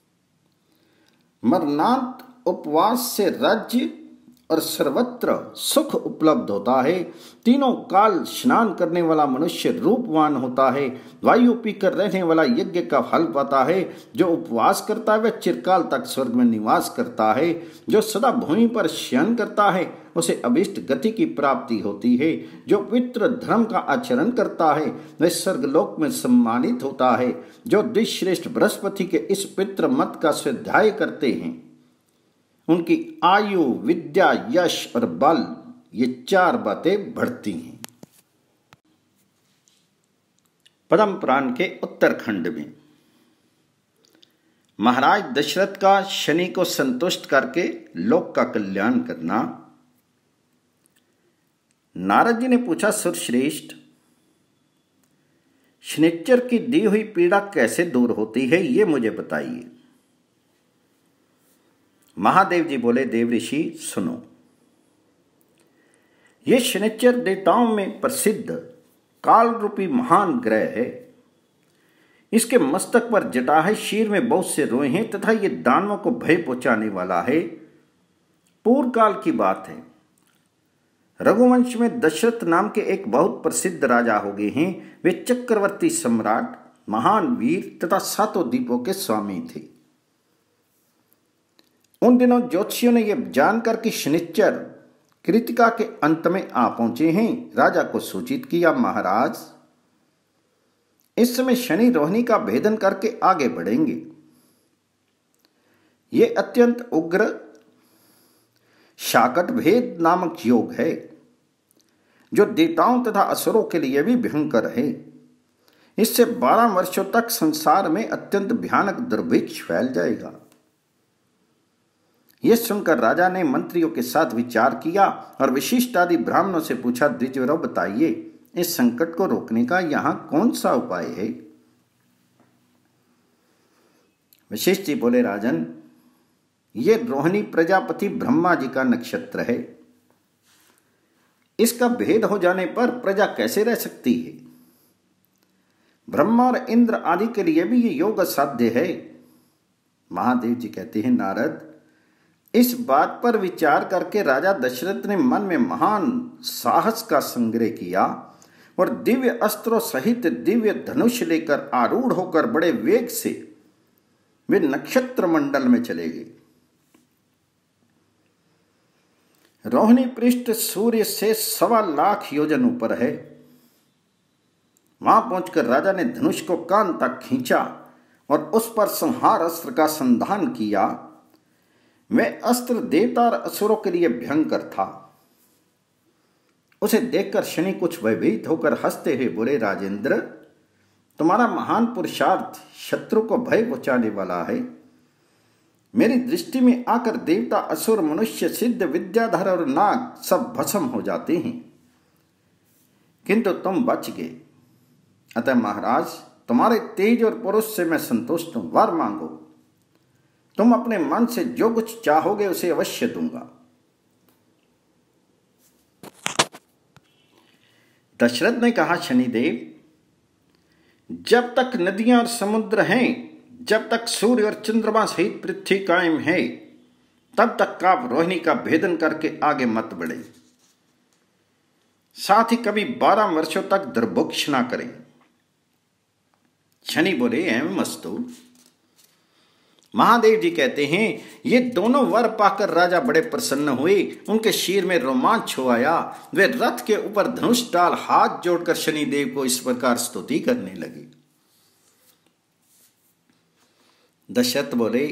मरणांत उपवास से राज्य और सर्वत्र सुख उपलब्ध होता है। तीनों काल स्नान करने वाला मनुष्य रूपवान होता है। वायु पीकर रहने वाला यज्ञ का फल पाता है। जो उपवास करता है वह चिरकाल तक स्वर्ग में निवास करता है। जो सदा भूमि पर शयन करता है उसे अभिष्ट गति की प्राप्ति होती है। जो पितृ धर्म का आचरण करता है वह स्वर्गलोक में सम्मानित होता है। जो द्विश्रेष्ठ बृहस्पति के इस पितृ मत का स्वाध्याय करते हैं उनकी आयु, विद्या, यश और बल, ये चार बातें बढ़ती हैं। पद्म पुराण के उत्तरखंड में महाराज दशरथ का शनि को संतुष्ट करके लोक का कल्याण करना। नारद जी ने पूछा, सुरश्रेष्ठ, शनिचर की दी हुई पीड़ा कैसे दूर होती है, ये मुझे बताइए। महादेव जी बोले, देव ऋषि सुनो, ये शनिचर देवताओं में प्रसिद्ध काल रूपी महान ग्रह है। इसके मस्तक पर जटा है, शीर में बहुत से रोए हैं तथा ये दानवों को भय पहुंचाने वाला है। पूर्व काल की बात है, रघुवंश में दशरथ नाम के एक बहुत प्रसिद्ध राजा हो गए हैं। वे चक्रवर्ती सम्राट, महान वीर तथा सातों द्वीपों के स्वामी थे। उन दिनों ज्योतिषियों ने यह जानकर कि शनिचर कृतिका के अंत में आ पहुंचे हैं, राजा को सूचित किया, महाराज इस समय शनि रोहिणी का भेदन करके आगे बढ़ेंगे। ये अत्यंत उग्र शाकट भेद नामक योग है जो देवताओं तथा असुरों के लिए भी भयंकर है। इससे बारह वर्षों तक संसार में अत्यंत भयानक दुर्भिक्ष फैल जाएगा। यह सुनकर राजा ने मंत्रियों के साथ विचार किया और विशिष्ट आदि ब्राह्मणों से पूछा, द्विजवरों बताइए, इस संकट को रोकने का यहां कौन सा उपाय है? वशिष्ठ जी बोले, राजन, ये रोहिणी प्रजापति ब्रह्मा जी का नक्षत्र है। इसका भेद हो जाने पर प्रजा कैसे रह सकती है? ब्रह्मा और इंद्र आदि के लिए भी ये योग असाध्य है। महादेव जी कहते हैं, नारद, इस बात पर विचार करके राजा दशरथ ने मन में महान साहस का संग्रह किया और दिव्य अस्त्रों सहित दिव्य धनुष लेकर आरूढ़ होकर बड़े वेग से वे नक्षत्र मंडल में चले गए। रोहिणी पृष्ठ सूर्य से सवा लाख योजन ऊपर है। वहां पहुंचकर राजा ने धनुष को कान तक खींचा और उस पर संहार अस्त्र का संधान किया। वह अस्त्र देवता और असुरों के लिए भयंकर था। उसे देखकर शनि कुछ भयभीत होकर हंसते हुए बोले, राजेंद्र, तुम्हारा महान पुरुषार्थ शत्रु को भय पहुंचाने वाला है। मेरी दृष्टि में आकर देवता, असुर, मनुष्य, सिद्ध, विद्याधर और नाग सब भस्म हो जाते हैं, किंतु तुम बच गए। अतः महाराज, तुम्हारे तेज और पुरुष से मैं संतुष्ट हूं। वर मांगो, तुम अपने मन से जो कुछ चाहोगे उसे अवश्य दूंगा। दशरथ ने कहा, शनिदेव, जब तक नदियां और समुद्र हैं, जब तक सूर्य और चंद्रमा सहित पृथ्वी कायम है, तब तक आप रोहिणी का भेदन करके आगे मत बढ़े। साथ ही कभी बारह वर्षों तक दुर्भिक्ष ना करें। शनि बोले, एवं मस्तु। महादेव जी कहते हैं, ये दोनों वर पाकर राजा बड़े प्रसन्न हुए। उनके शीर में रोमांच हो आया। वे रथ के ऊपर धनुष डाल हाथ जोड़कर शनिदेव को इस प्रकार स्तुति करने लगे। दशरथ बोले,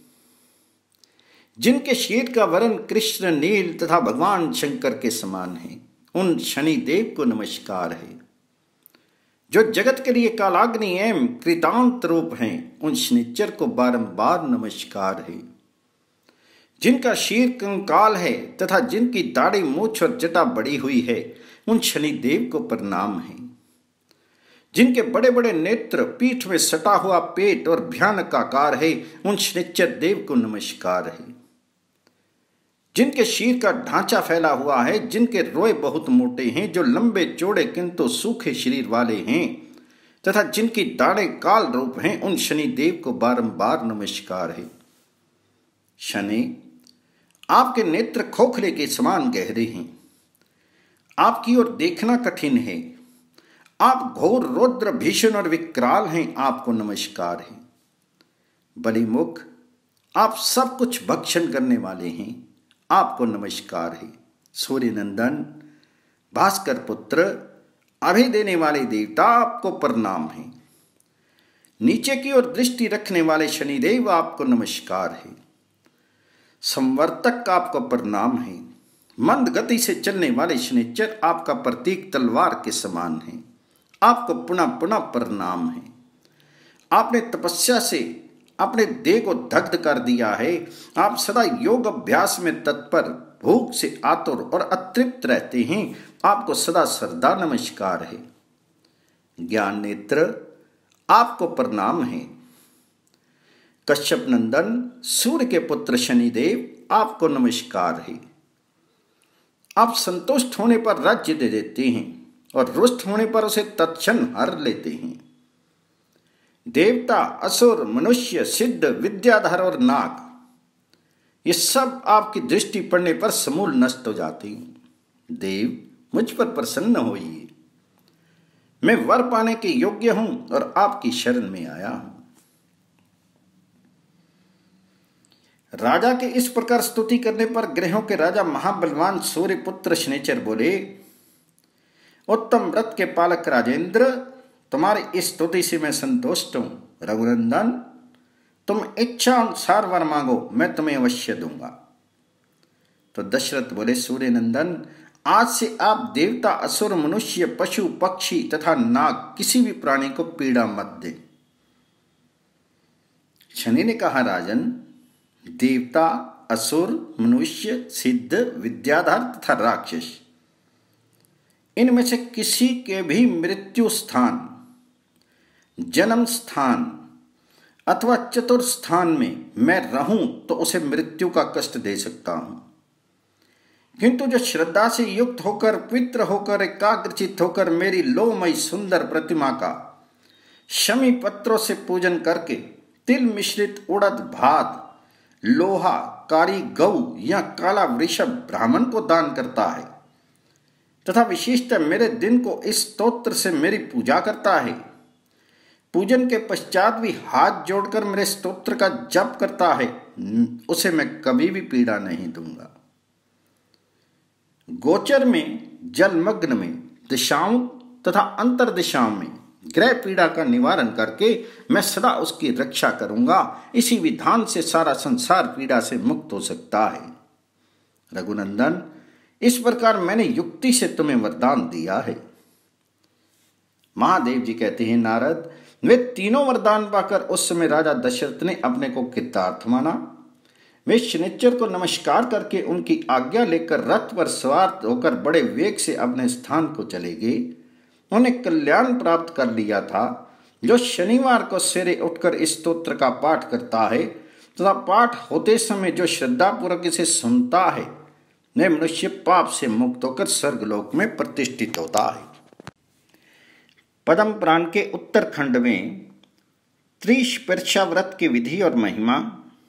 जिनके शीर का वर्ण कृष्ण नील तथा भगवान शंकर के समान है, उन शनिदेव को नमस्कार है। जो जगत के लिए कालाग्नि एवं कृतांत रूप हैं, उन शनिचर को बारंबार नमस्कार है। जिनका शीर कंकाल है तथा जिनकी दाढ़ी, मूछ और जटा बड़ी हुई है, उन शनिदेव को प्रणाम है। जिनके बड़े बड़े नेत्र, पीठ में सटा हुआ पेट और भयानक आकार है, उन शनिचर देव को नमस्कार है। जिनके शीर का ढांचा फैला हुआ है, जिनके रोए बहुत मोटे हैं, जो लंबे चौड़े किंतु सूखे शरीर वाले हैं तथा जिनकी दाढ़ें काल रूप हैं, उन शनि देव को बारंबार नमस्कार है। शनि, आपके नेत्र खोखले के समान गहरे हैं, आपकी ओर देखना कठिन है, आप घोर रौद्र भीषण और विकराल हैं, आपको नमस्कार है। बलिमुख, आप सब कुछ भक्षण करने वाले हैं, आपको नमस्कार है। सूर्य नंदन, भास्कर पुत्र, अभय देने वाले देवता, आपको प्रणाम है। नीचे की ओर दृष्टि रखने वाले शनिदेव, आपको नमस्कार है। संवर्तक, आपको प्रणाम है। मंद गति से चलने वाले शनिचर, आपका प्रतीक तलवार के समान है, आपको पुनः पुनः प्रणाम है। आपने तपस्या से अपने देह को दग्ध कर दिया है, आप सदा योग अभ्यास में तत्पर, भूख से आतुर और अतृप्त रहते हैं, आपको सदा श्रद्धा नमस्कार है। ज्ञान नेत्र, आपको प्रणाम है। कश्यप नंदन, सूर्य के पुत्र शनिदेव, आपको नमस्कार है। आप संतुष्ट होने पर राज्य दे देते हैं और रुष्ट होने पर उसे तत्क्षण हर लेते हैं। देवता, असुर, मनुष्य, सिद्ध, विद्याधर और नाग, ये सब आपकी दृष्टि पड़ने पर समूल नष्ट हो जाते हैं। देव, मुझ पर प्रसन्न होइए, मैं वर पाने के योग्य हूं और आपकी शरण में आया हूं। राजा के इस प्रकार स्तुति करने पर ग्रहों के राजा महाबलवान सूर्य पुत्र शनिचर बोले, उत्तम व्रत के पालक राजेंद्र, तुम्हारी इस स्तुति से मैं संतुष्ट हूं। रघुनंदन, तुम इच्छा अनुसार वर मांगो, मैं तुम्हें अवश्य दूंगा। तो दशरथ बोले, सूर्य नंदन, आज से आप देवता, असुर, मनुष्य, पशु, पक्षी तथा नाग, किसी भी प्राणी को पीड़ा मत दे। शनि ने कहा, राजन, देवता, असुर, मनुष्य, सिद्ध, विद्याधर तथा राक्षस, इनमें से किसी के भी मृत्यु स्थान, जन्म स्थान अथवा चतुर्थ स्थान में मैं रहूं तो उसे मृत्यु का कष्ट दे सकता हूं, किंतु जो श्रद्धा से युक्त होकर, पवित्र होकर, एकाग्रचित होकर मेरी लोमयी सुंदर प्रतिमा का शमी पत्रों से पूजन करके तिल मिश्रित उड़द भात, लोहा, कारी गऊ या काला वृषभ ब्राह्मण को दान करता है तथा विशिष्ट मेरे दिन को इस स्तोत्र से मेरी पूजा करता है, पूजन के पश्चात भी हाथ जोड़कर मेरे स्तोत्र का जप करता है, उसे मैं कभी भी पीड़ा नहीं दूंगा। गोचर में, जलमग्न में, दिशाओं तथा अंतर दिशाओं में ग्रह पीड़ा का निवारण करके मैं सदा उसकी रक्षा करूंगा। इसी विधान से सारा संसार पीड़ा से मुक्त हो सकता है। रघुनंदन, इस प्रकार मैंने युक्ति से तुम्हें वरदान दिया है। महादेव जी कहते हैं, नारद, वे तीनों वरदान पाकर उस समय राजा दशरथ ने अपने को कृतार्थ माना। वे शनिचर को नमस्कार करके उनकी आज्ञा लेकर रथ पर सवार होकर बड़े वेग से अपने स्थान को चले गए। उन्हें कल्याण प्राप्त कर लिया था। जो शनिवार को सवेरे उठकर इस स्तोत्र का पाठ करता है तथा तो पाठ होते समय जो श्रद्धापूर्वक इसे सुनता है, वह मनुष्य पाप से मुक्त होकर स्वर्गलोक में प्रतिष्ठित होता है। पद्म पुराण के उत्तरखंड में त्रिस्पर्शा व्रत की विधि और महिमा।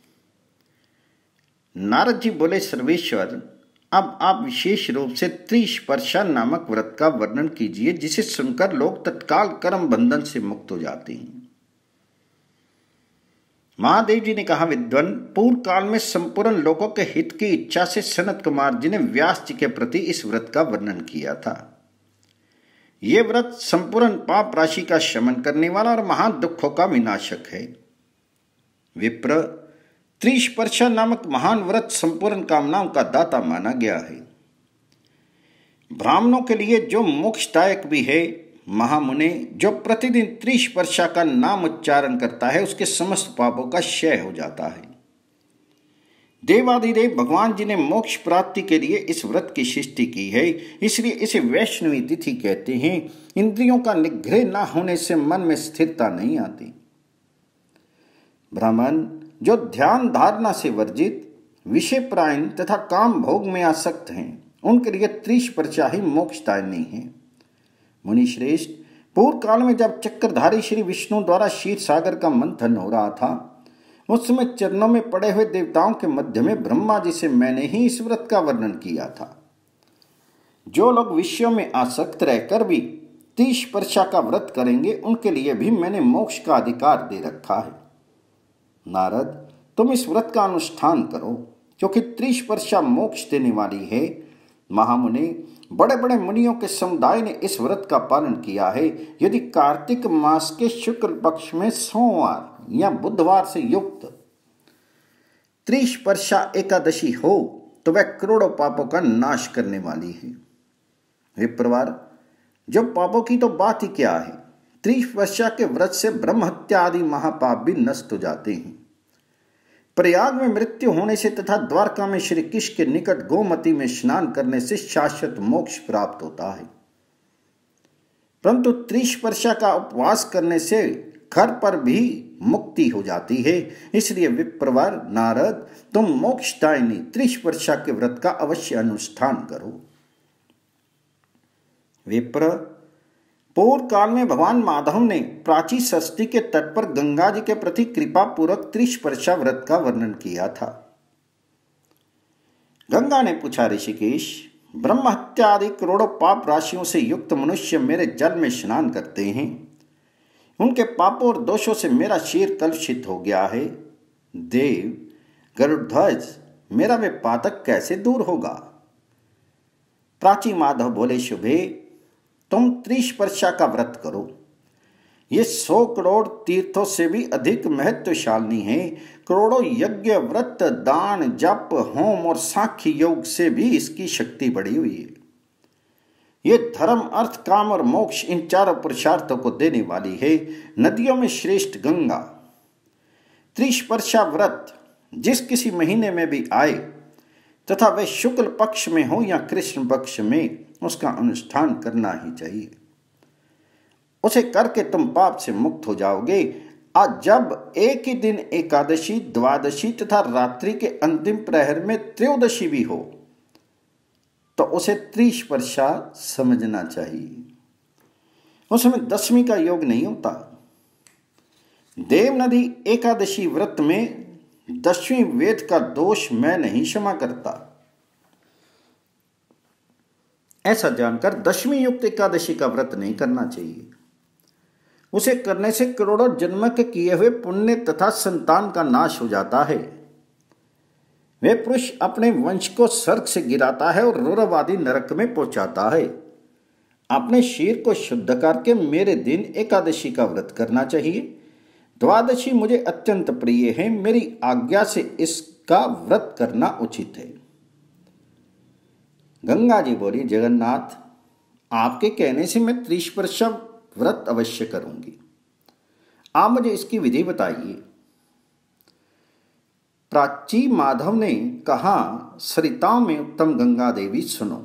नारद जी बोले, सर्वेश्वर, अब आप विशेष रूप से त्रिस्पर्शा नामक व्रत का वर्णन कीजिए, जिसे सुनकर लोग तत्काल कर्म बंधन से मुक्त हो जाते हैं। महादेव जी ने कहा, विद्वन, पूर्व काल में संपूर्ण लोगों के हित की इच्छा से सनत कुमार जी ने व्यास जी के प्रति इस व्रत का वर्णन किया था। यह व्रत संपूर्ण पाप राशि का शमन करने वाला और महान दुखों का विनाशक है। विप्र, त्रिस्पर्शा नामक महान व्रत संपूर्ण कामनाओं का दाता माना गया है। ब्राह्मणों के लिए जो मोक्षदायक भी है। महामुने, जो प्रतिदिन त्रिस्पर्शा का नाम उच्चारण करता है, उसके समस्त पापों का क्षय हो जाता है। देवादिदेव भगवान जी ने मोक्ष प्राप्ति के लिए इस व्रत की सृष्टि की है, इसलिए इसे वैष्णवी तिथि कहते हैं। इंद्रियों का निग्रह न होने से मन में स्थिरता नहीं आती। ब्राह्मण, जो ध्यान धारणा से वर्जित, विषयपरायण तथा काम भोग में आसक्त हैं, उनके लिए त्रिस्पर्शा ही मोक्षदायिनी है। मुनि श्रेष्ठ, पूर्व काल में जब चक्रधारी श्री विष्णु द्वारा क्षीर सागर का मंथन हो रहा था, उस समय चरणों में पड़े हुए देवताओं के मध्य में ब्रह्मा जी से मैंने ही इस व्रत का वर्णन किया था। जो लोग विषयों में आसक्त रहकर भी त्रिस्पर्शा का व्रत करेंगे, उनके लिए भी मैंने मोक्ष का अधिकार दे रखा है। नारद, तुम इस व्रत का अनुष्ठान करो, क्योंकि त्रिस्पर्शा मोक्ष देने वाली है। महामुनि, बड़े बड़े मुनियों के समुदाय ने इस व्रत का पालन किया है। यदि कार्तिक मास के शुक्ल पक्ष में सोमवार या बुधवार से युक्त त्रिस्पर्शा एकादशी हो तो वह करोड़ों पापों का नाश करने वाली है। विप्रवर, जो पापों की तो बात ही क्या है, त्रिस्पर्शा के व्रत से ब्रह्म हत्या आदि महापाप भी नष्ट हो जाते हैं। प्रयाग में मृत्यु होने से तथा द्वारका में श्री कृष्ण के निकट गोमती में स्नान करने से शाश्वत मोक्ष प्राप्त होता है। परंतु त्रिस्पर्शा का उपवास करने से घर पर भी मुक्ति हो जाती है। इसलिए विप्रवर नारद, तुम मोक्षदायिनी त्रिस्पर्शा के व्रत का अवश्य अनुष्ठान करो। विप्र, पूर्व काल में भगवान माधव ने प्राची षष्ठी के तट पर गंगा जी के प्रति कृपा पूर्वक त्रिस्पर्शा व्रत का वर्णन किया था। गंगा ने पूछा, ऋषिकेश, ब्रह्म हत्या आदि करोड़ों पाप राशियों से युक्त मनुष्य मेरे जल में स्नान करते हैं। उनके पापों और दोषों से मेरा शीर कलुषित हो गया है। देव, गरुड़ध्वज, मेरा वे पातक कैसे दूर होगा? प्राची माधव बोले, शुभे, तुम त्रिस्पर्शा का व्रत करो। ये सौ करोड़ तीर्थों से भी अधिक महत्वशाली है। करोड़ों यज्ञ, व्रत, दान, जप, होम और सांख्य योग से भी इसकी शक्ति बढ़ी हुई है। ये धर्म, अर्थ, काम और मोक्ष, इन चारों पुरुषार्थों को देने वाली है। नदियों में श्रेष्ठ गंगा। त्रिस्पर्शा व्रत जिस किसी महीने में भी आए तथा वह शुक्ल पक्ष में हो या कृष्ण पक्ष में, उसका अनुष्ठान करना ही चाहिए। उसे करके तुम पाप से मुक्त हो जाओगे। आज जब एक ही दिन एकादशी, द्वादशी तथा रात्रि के अंतिम प्रहर में त्रयोदशी भी हो तो उसे त्रिस्पर्शा समझना चाहिए। उसमें दशमी का योग नहीं होता। देव नदी एकादशी व्रत में दसवीं वेद का दोष मैं नहीं क्षमा करता। ऐसा जानकर दशमी युक्त एकादशी का व्रत नहीं करना चाहिए। उसे करने से करोड़ों जन्म के किए हुए पुण्य तथा संतान का नाश हो जाता है। वे पुरुष अपने वंश को स्वर्ग से गिराता है और रौरव नरक में पहुंचाता है। अपने शीर को शुद्ध करके मेरे दिन एकादशी का व्रत करना चाहिए। द्वादशी मुझे अत्यंत प्रिय है। मेरी आज्ञा से इसका व्रत करना उचित है। गंगा जी बोली, जगन्नाथ, आपके कहने से मैं त्रिस्पर्शा व्रत अवश्य करूंगी। आप मुझे इसकी विधि बताइए। प्राची माधव ने कहा, सरिताओं में उत्तम गंगा देवी, सुनो,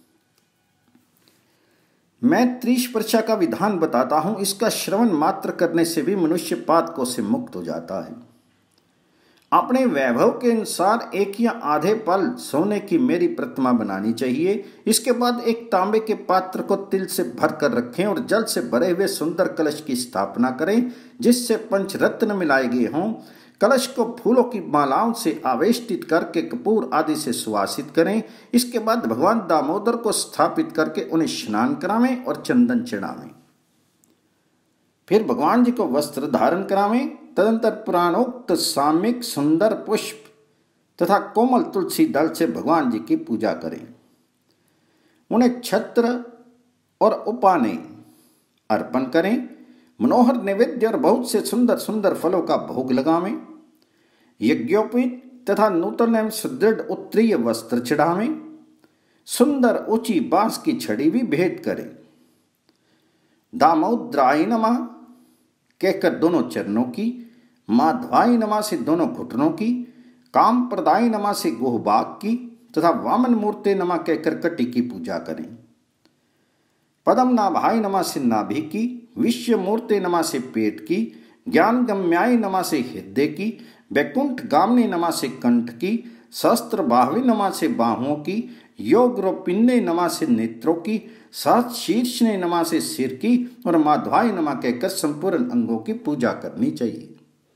मैं त्रिस्पर्शा का विधान बताता हूं। इसका श्रवण मात्र करने से भी मनुष्य पातकों से मुक्त हो जाता है। अपने वैभव के अनुसार एक या आधे पल सोने की मेरी प्रतिमा बनानी चाहिए। इसके बाद एक तांबे के पात्र को तिल से भर कर रखें और जल से भरे हुए सुंदर कलश की स्थापना करें, जिससे पंचरत्न मिलाए गए हों। कलश को फूलों की मालाओं से आवेष्टित करके कपूर आदि से सुवासित करें। इसके बाद भगवान दामोदर को स्थापित करके उन्हें स्नान करावें और चंदन चढ़ावें। फिर भगवान जी को वस्त्र धारण करावें। तदंतर पुराणोक्त साम्यक सुंदर पुष्प तथा कोमल तुलसी दल से भगवान जी की पूजा करें। उन्हें छत्र और उपाने अर्पण करें। मनोहर नैवेद्य और बहुत से सुंदर सुंदर फलों का भोग लगावें। यज्ञोपवीत तथा नूतन एवं सुदृढ़ उत्तरीय वस्त्र चढ़ावें। सुंदर ऊंची बांस की छड़ी भी भेंट करें। दामोदराय नमः कहकर दोनों चरणों की, माधवाय नमः से दोनों घुटनों की, काम प्रदाय नमः से गोहबाग की तथा वामन मूर्ते नमः कहकर कटी की पूजा करें। पदम नाभाय नमः से नाभि की, विश्व मूर्ते नमः से पेट की, ज्ञान गम्याय नमः से हृदय की, वैकुंठ गामिनी नमः से कंठ की, सहस्त्र बाहवी नमा से बाहुओं की, योग रोपिन्ने नमा से नेत्रों की, सात शीर्षने नमा से सिर की और माध्वाय नमा कहकर संपूर्ण अंगों की पूजा करनी चाहिए।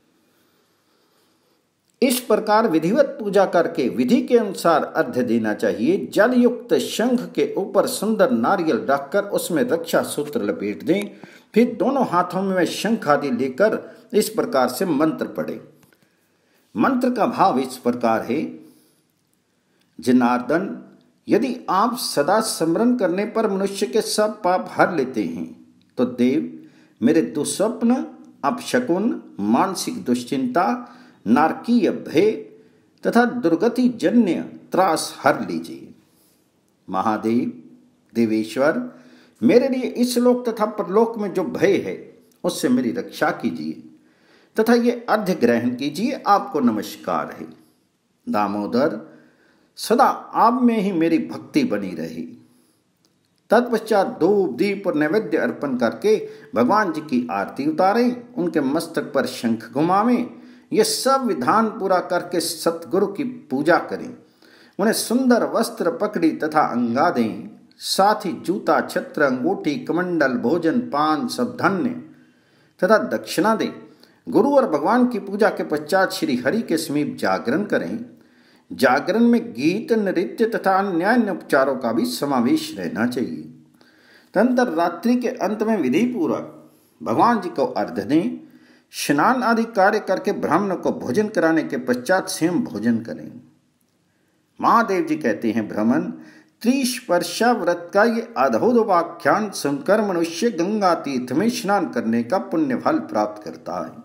इस प्रकार विधिवत पूजा करके विधि के अनुसार अर्घ्य देना चाहिए। जल युक्त शंख के ऊपर सुंदर नारियल रखकर उसमें रक्षा सूत्र लपेट दें। फिर दोनों हाथों में शंख आदि लेकर इस प्रकार से मंत्र पढ़े। मंत्र का भाव इस प्रकार है। जनार्दन, यदि आप सदा स्मरण करने पर मनुष्य के सब पाप हर लेते हैं तो देव मेरे दुस्वप्न, अपशकुन, मानसिक दुश्चिंता, नारकीय भय तथा दुर्गति जन्य त्रास हर लीजिए। महादेव, देवेश्वर, मेरे लिए इस लोक तथा परलोक में जो भय है उससे मेरी रक्षा कीजिए तथा ये अर्घ्य ग्रहण कीजिए। आपको नमस्कार है। दामोदर, सदा आप में ही मेरी भक्ति बनी रही। तत्पश्चात धूप, दीप और नैवेद्य अर्पण करके भगवान जी की आरती उतारें, उनके मस्तक पर शंख घुमावें। ये सब विधान पूरा करके सतगुरु की पूजा करें। उन्हें सुंदर वस्त्र, पकड़ी तथा अंगा दें। साथ ही जूता, छत्र, अंगूठी, कमंडल, भोजन, पान सब धन्य तथा दक्षिणा दें। गुरु और भगवान की पूजा के पश्चात श्री हरि के समीप जागरण करें। जागरण में गीत, नृत्य तथा अन्य उपचारों का भी समावेश रहना चाहिए। तदनंतर रात्रि के अंत में विधि पूर्वक भगवान जी को अर्घ्य दें। स्नान आदि कार्य करके ब्राह्मणों को भोजन कराने के पश्चात स्वयं भोजन करें। महादेव जी कहते हैं, ब्राह्मण, त्रिस्पर्शा व्रत का ये अद्भुत व्याख्यान सुनकर मनुष्य गंगा तीर्थ में स्नान करने का पुण्य फल प्राप्त करता है।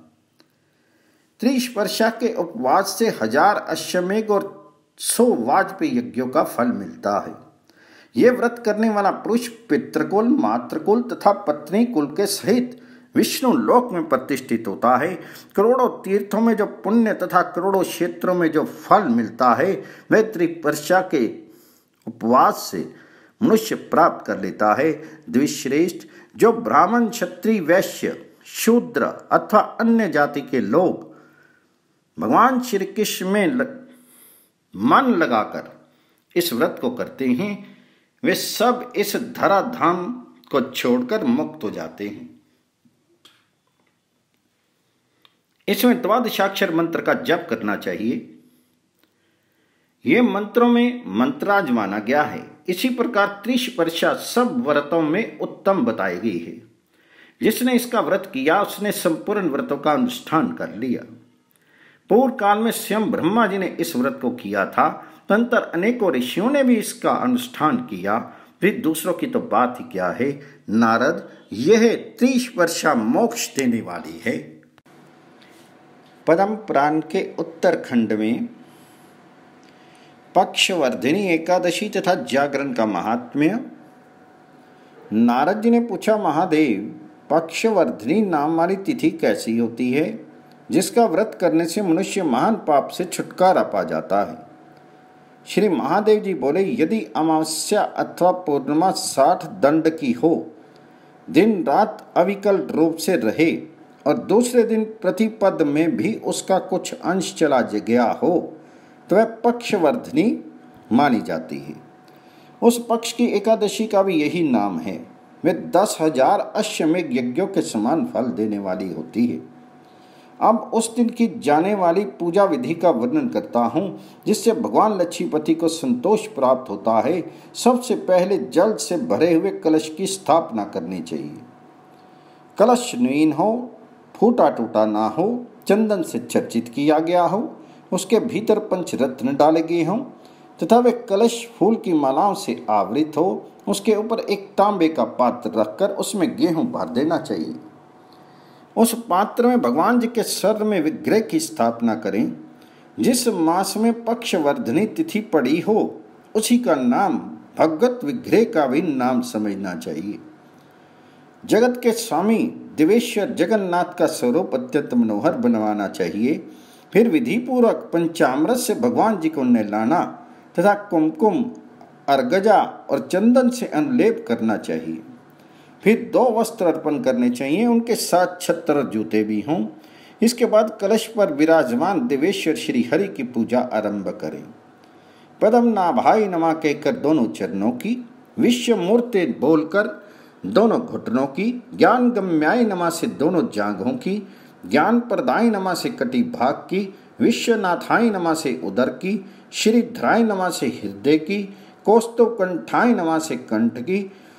त्रिस्पर्शा के उपवास से हजार अश्वमेघ और सौ वाजपेयी यज्ञों का फल मिलता है। ये व्रत करने वाला पुरुष पितृकुल, मातृकुल तथा पत्नी कुल के सहित विष्णु लोक में प्रतिष्ठित होता है। करोड़ों तीर्थों में जो पुण्य तथा करोड़ों क्षेत्रों में जो फल मिलता है वह त्रिस्पर्शा के उपवास से मनुष्य प्राप्त कर लेता है। द्विश्रेष्ठ, जो ब्राह्मण, क्षत्रिय, वैश्य, शूद्र अथवा अन्य जाति के लोग भगवान श्री कृष्ण में लग, मन लगाकर इस व्रत को करते हैं, वे सब इस धराधाम को छोड़कर मुक्त हो जाते हैं। इसमें द्वादशाक्षर मंत्र का जप करना चाहिए। ये मंत्रों में मंत्राज माना गया है। इसी प्रकार त्रिस्पर्शा सब व्रतों में उत्तम बताई गई है। जिसने इसका व्रत किया उसने संपूर्ण व्रतों का अनुष्ठान कर लिया। पूर्व काल में स्वयं ब्रह्मा जी ने इस व्रत को किया था। तदनंतर अनेकों ऋषियों ने भी इसका अनुष्ठान किया। फिर दूसरों की तो बात ही क्या है। नारद, यह त्रिस्पर्शा मोक्ष देने वाली है। पद्म पुराण के उत्तरखंड में पक्षवर्धिनी एकादशी तथा जागरण का महात्म्य। नारद जी ने पूछा, महादेव, पक्षवर्धिनी नाम वाली तिथि कैसी होती है जिसका व्रत करने से मनुष्य महान पाप से छुटकारा पा जाता है? श्री महादेव जी बोले, यदि अमावस्या अथवा पूर्णिमा साठ दंड की हो, दिन रात अविकल रूप से रहे और दूसरे दिन प्रतिपद में भी उसका कुछ अंश चला गया हो तो वह पक्षवर्धिनी मानी जाती है। उस पक्ष की एकादशी का भी यही नाम है। वे दस हजार अश्वमेघ यज्ञों के समान फल देने वाली होती है। अब उस दिन की जाने वाली पूजा विधि का वर्णन करता हूँ जिससे भगवान लक्ष्मीपति को संतोष प्राप्त होता है। सबसे पहले जल से भरे हुए कलश की स्थापना करनी चाहिए। कलश न्यून हो, फूटा टूटा ना हो, चंदन से चर्चित किया गया हो, उसके भीतर पंचरत्न डाले गए हों तथा वे कलश फूल की मालाओं से आवृत हो। उसके ऊपर एक तांबे का पात्र रखकर उसमें गेहूं भर देना चाहिए। उस पात्र में भगवान जी के सर में विग्रह की स्थापना करें। जिस मास में पक्षवर्धिनी तिथि पड़ी हो उसी का नाम भगवत विग्रह का भी नाम समझना चाहिए। जगत के स्वामी देवेश्वर जगन्नाथ का स्वरूप अत्यंत मनोहर बनवाना चाहिए। फिर विधि पूर्वक पंचामृत से भगवान जी को नहलाना तथा कुमकुम, अर्गजा और चंदन से अनुलेप करना चाहिए। फिर दो वस्त्र अर्पण करने चाहिए, उनके साथ छत्र और जूते भी हों। इसके बाद कलश पर विराजमान देवेश्वर श्री हरि की पूजा आरंभ करें। पदम नाभाई नमा कहकर दोनों चरणों की, विश्व मूर्ति बोलकर दोनों घुटनों की, ज्ञान गम्याय नमा से दोनों जांघों की, ज्ञान प्रदाय नमा से कटी भाग की, विश्वनाथाय नमा से उदर की, श्रीधराय नमा से हृदय की, कौस्तुभ कंठाय नमा से कंठ की,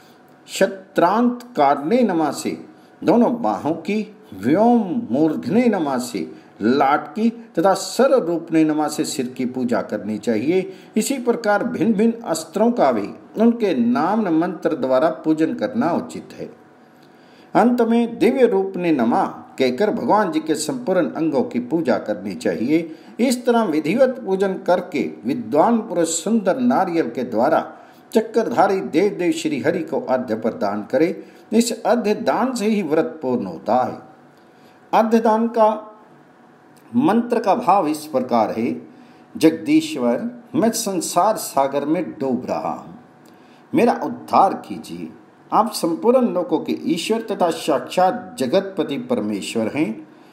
शत्रांत कारणे नमा से दोनों बाहों की, व्योम मूर्धने नमा से लाट की तथा सर्व रूपने नमा से सिर की पूजा करनी चाहिए। इसी प्रकार भिन्न भिन्न अस्त्रों का भी उनके नाम मंत्र द्वारा पूजन करना उचित है। अंत में दिव्य रूप ने नमा कहकर भगवान जी के संपूर्ण अंगों की पूजा करनी चाहिए। इस तरह विधिवत पूजन करके विद्वान पुरुष सुंदर नारियल के द्वारा चक्रधारी देव देव श्री हरि को अर्घ्य प्रदान करे। इस अर्घ्य दान से ही व्रत पूर्ण होता है। अर्घ्य दान का मंत्र का भाव इस प्रकार है, जगदीश्वर मैं संसार सागर में डूब रहा हूँ, मेरा उद्धार कीजिए। आप संपूर्ण लोकों के ईश्वर तथा साक्षात जगतपति परमेश्वर हैं।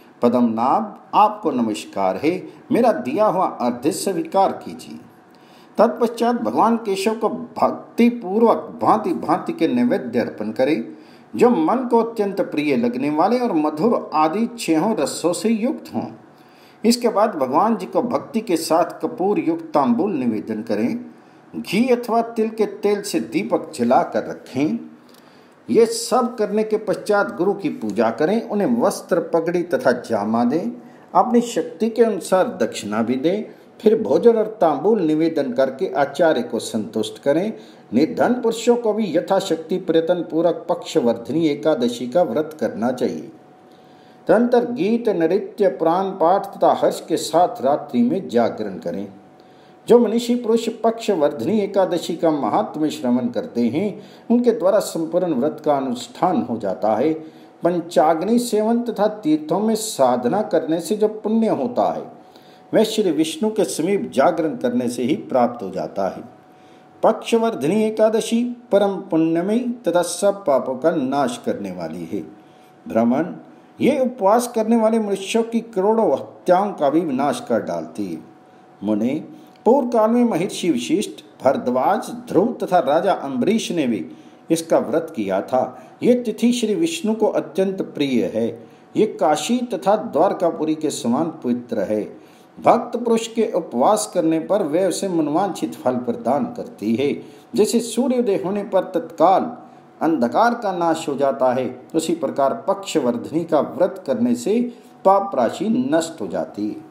पद्मनाभ आपको नमस्कार है, मेरा दिया हुआ अर्घ्य स्वीकार कीजिए। तत्पश्चात भगवान केशव को भक्ति पूर्वक भांति भांति के नैवेद्य अर्पण करें, जो मन को अत्यंत प्रिय लगने वाले और मधुर आदि छहों रसों से युक्त हों। इसके बाद भगवान जी को भक्ति के साथ कपूर युक्त तांबूल निवेदन करें। घी अथवा तिल के तेल से दीपक जला कर रखें। ये सब करने के पश्चात गुरु की पूजा करें, उन्हें वस्त्र पगड़ी तथा जामा दें, अपनी शक्ति के अनुसार दक्षिणा भी दें। फिर भोजन और तांबूल निवेदन करके आचार्य को संतुष्ट करें। निर्धन पुरुषों को भी यथाशक्ति प्रयत्न पूर्वक पक्षवर्धिनी एकादशी का व्रत करना चाहिए। तदंतर गीत नृत्य पुराण पाठ तथा हर्ष के साथ रात्रि में जागरण करें। जो मनीषी पुरुष पक्षवर्धिनी एकादशी का महात्म्य श्रवण करते हैं, उनके द्वारा संपूर्ण व्रत का अनुष्ठान हो जाता है। पंचाग्नि सेवन तथा तीर्थों में साधना करने से जो पुण्य होता है, वह श्री विष्णु के समीप जागरण करने से ही प्राप्त हो जाता है। पक्षवर्धिनी एकादशी परम पुण्यमयी तथा सब पापों का नाश करने वाली है। भ्रमण ये उपवास करने वाले मनुष्यों की करोड़ों हत्याओं का भी विनाश कर डालती है। मुने पूर्व काल में महर्षि वशिष्ठ, भरद्वाज, ध्रुव तथा राजा अम्बरीश ने भी इसका व्रत किया था। ये तिथि श्री विष्णु को अत्यंत प्रिय है। ये काशी तथा द्वारकापुरी के समान पवित्र है। भक्त पुरुष के उपवास करने पर वे उसे मनवांछित फल प्रदान करती है। जैसे सूर्योदय होने पर तत्काल अंधकार का नाश हो जाता है, उसी प्रकार पक्षवर्धिनी का व्रत करने से पाप राशि नष्ट हो जाती है।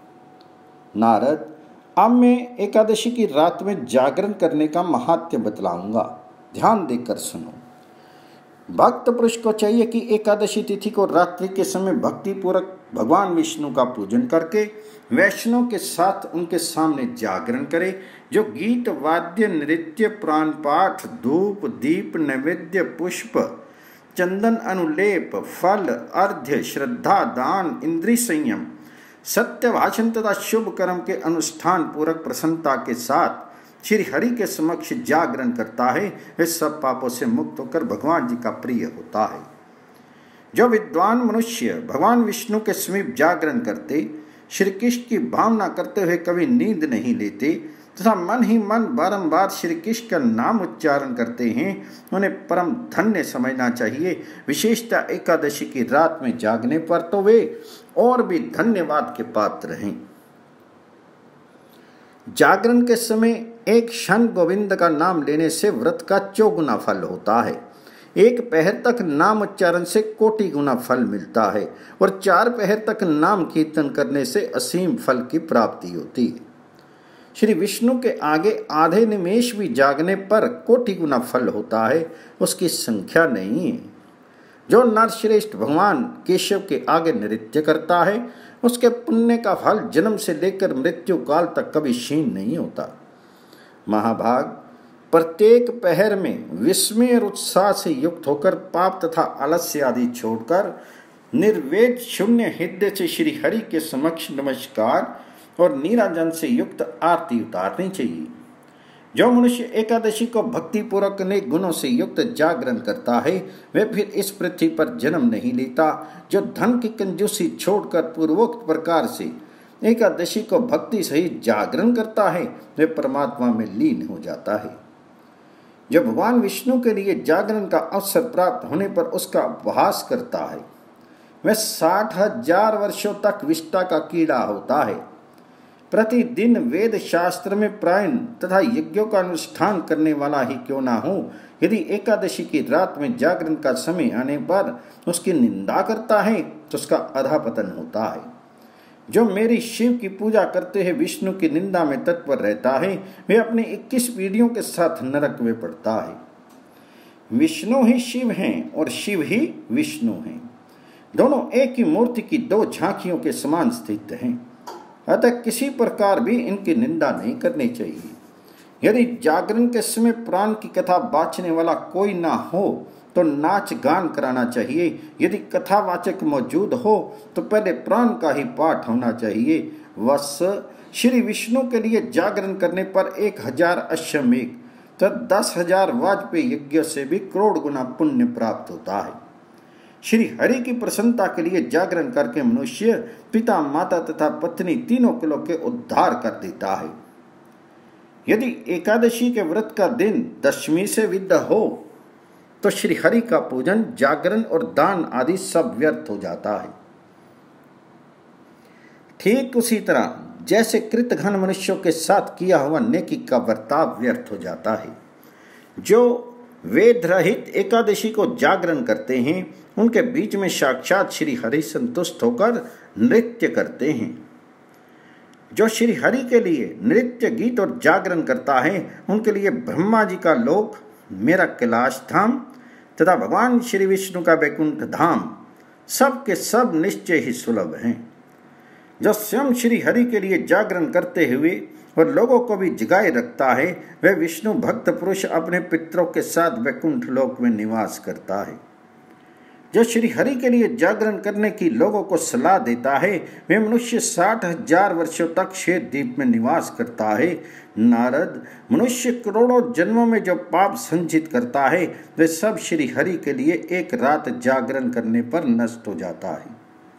नारद, अब मैं एकादशी की रात में जागरण करने का महात्म्य बतलाऊंगा, ध्यान देकर सुनो। भक्त पुरुष को चाहिए कि एकादशी तिथि को रात्रि के समय भक्ति पूर्वक भगवान विष्णु का पूजन करके वैष्णव के साथ उनके सामने जागरण करे। जो गीत वाद्य नृत्य पुराण पाठ धूप दीप नैवेद्य पुष्प चंदन अनुलेप फल अर्घ्य श्रद्धा दान इंद्रिय संयम सत्य भाषण तथा शुभ कर्म के अनुष्ठान पूर्वक प्रसन्नता के साथ श्री हरि के समक्ष जागरण करता है, वह सब पापों से मुक्त होकर भगवान जी का प्रिय होता है। जो विद्वान मनुष्य भगवान विष्णु के समीप जागरण करते, श्री कृष्ण की भावना करते हुए कभी नींद नहीं लेते तथा मन ही मन बारंबार श्री कृष्ण का नाम उच्चारण करते हैं, उन्हें परम धन्य समझना चाहिए। विशेषतः एकादशी की रात में जागने पर तो वे और भी धन्यवाद के पात्र हैं। जागरण के समय एक क्षण गोविंद का नाम लेने से व्रत का चौगुना फल होता है। एक पहर तक नाम उच्चारण से कोटि गुना फल मिलता है और चार पहर तक नाम कीर्तन करने से असीम फल की प्राप्ति होती है। श्री विष्णु के आगे आधे निमेष भी जागने पर कोटि गुना फल होता है, उसकी संख्या नहीं है। जो नरश्रेष्ठ भगवान केशव के आगे नृत्य करता है, उसके पुण्य का फल जन्म से लेकर मृत्यु काल तक कभी क्षीण नहीं होता। महाभाग, प्रत्येक पहर में विस्मय और उत्साह से युक्त होकर पाप तथा आलस्य आदि छोड़कर निर्वेद शून्य हृदय से श्री हरि के समक्ष नमस्कार और नीराजन से युक्त आरती उतारनी चाहिए। जो मनुष्य एकादशी को भक्ति पूर्वक अनेक गुणों से युक्त जागरण करता है, वह फिर इस पृथ्वी पर जन्म नहीं लेता। जो धन की कंजूसी छोड़कर पूर्वोक्त प्रकार से एकादशी को भक्ति सहित जागरण करता है वह परमात्मा में लीन हो जाता है। जो भगवान विष्णु के लिए जागरण का अवसर प्राप्त होने पर उसका उपहास करता है वह साठ हजार वर्षों तक विष्टा का कीड़ा होता है। प्रतिदिन वेद शास्त्र में प्रायण तथा यज्ञों का अनुष्ठान करने वाला ही क्यों ना हो, यदि एकादशी की रात में जागरण का समय आने पर उसकी निंदा करता है तो उसका अधःपतन होता है। जो मेरी शिव की पूजा करते हैं विष्णु की निंदा में तत्पर रहता है वह अपने इक्कीस पीढ़ियों के साथ नरक में पड़ता है। विष्णु ही शिव हैं और शिव ही विष्णु हैं, दोनों एक ही मूर्ति की दो झांकियों के समान स्थित हैं, अतः किसी प्रकार भी इनकी निंदा नहीं करनी चाहिए। यदि जागरण के समय प्राण की कथा बाँचने वाला कोई ना हो तो नाच गान कराना चाहिए। यदि कथावाचक मौजूद हो तो पहले प्राण का ही पाठ होना चाहिए। वस श्री विष्णु के लिए जागरण करने पर एक हजार अश्वमेघ तो दस हजार वाजपेयी यज्ञ से भी करोड़ गुना पुण्य प्राप्त होता है। श्री हरि की प्रसन्नता के लिए जागरण करके मनुष्य पिता माता तथा पत्नी तीनों कुलों के उद्धार कर देता है। यदि एकादशी के व्रत का दिन दशमी से विद्ध हो तो श्री हरि का पूजन जागरण और दान आदि सब व्यर्थ हो जाता है। ठीक उसी तरह जैसे कृतघ्न मनुष्यों के साथ किया हुआ नेकी का बर्ताव व्यर्थ हो जाता है। जो वेद रहित एकादशी को जागरण करते हैं उनके बीच में साक्षात श्री हरि संतुष्ट होकर नृत्य करते हैं। जो श्री हरि के लिए नृत्य गीत और जागरण करता है उनके लिए ब्रह्मा जी का लोक, मेरा कैलाश धाम तथा भगवान श्री विष्णु का वैकुंठ धाम सब के सब निश्चय ही सुलभ हैं। जो स्वयं श्री हरि के लिए जागरण करते हुए और लोगों को भी जगाए रखता है वह विष्णु भक्त पुरुष अपने पितरों के साथ वैकुंठ लोक में निवास करता है। जो श्री हरि के लिए जागरण करने की लोगों को सलाह देता है वह मनुष्य साठ हजार वर्षों तक श्वेत द्वीप में निवास करता है। नारद, मनुष्य करोड़ों जन्मों में जो पाप संचित करता है वह सब श्री हरि के लिए एक रात जागरण करने पर नष्ट हो जाता है।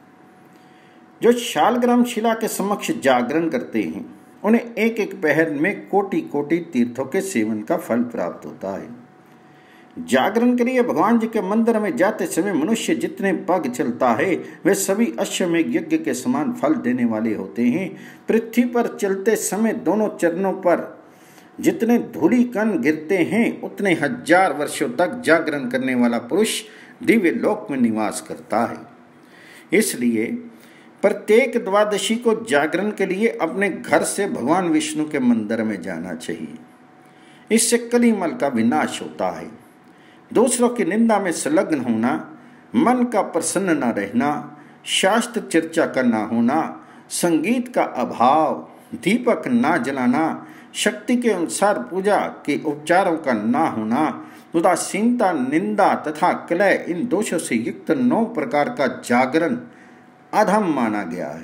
जो शालग्राम शिला के समक्ष जागरण करते हैं उन्हें एक एक पहर में कोटि कोटि तीर्थों के सेवन का फल प्राप्त होता है। जागरण के लिए भगवान जी के मंदिर में जाते समय मनुष्य जितने पग चलता है वे सभी अश्वमेघ यज्ञ के समान फल देने वाले होते हैं। पृथ्वी पर चलते समय दोनों चरणों पर जितने धूली कण गिरते हैं उतने हजार वर्षों तक जागरण करने वाला पुरुष दिव्य लोक में निवास करता है। इसलिए प्रत्येक द्वादशी को जागरण के लिए अपने घर से भगवान विष्णु के मंदिर में जाना चाहिए। इससे कलिमल का विनाश होता है। दूसरों की निंदा में संलग्न होना, मन का प्रसन्न न रहना, शास्त्र चर्चा का न होना, संगीत का अभाव, दीपक ना जलाना, शक्ति के अनुसार पूजा के उपचारों का न होना, उदासीनता, निंदा तथा कलह इन दोषों से युक्त नौ प्रकार का जागरण अधम माना गया है।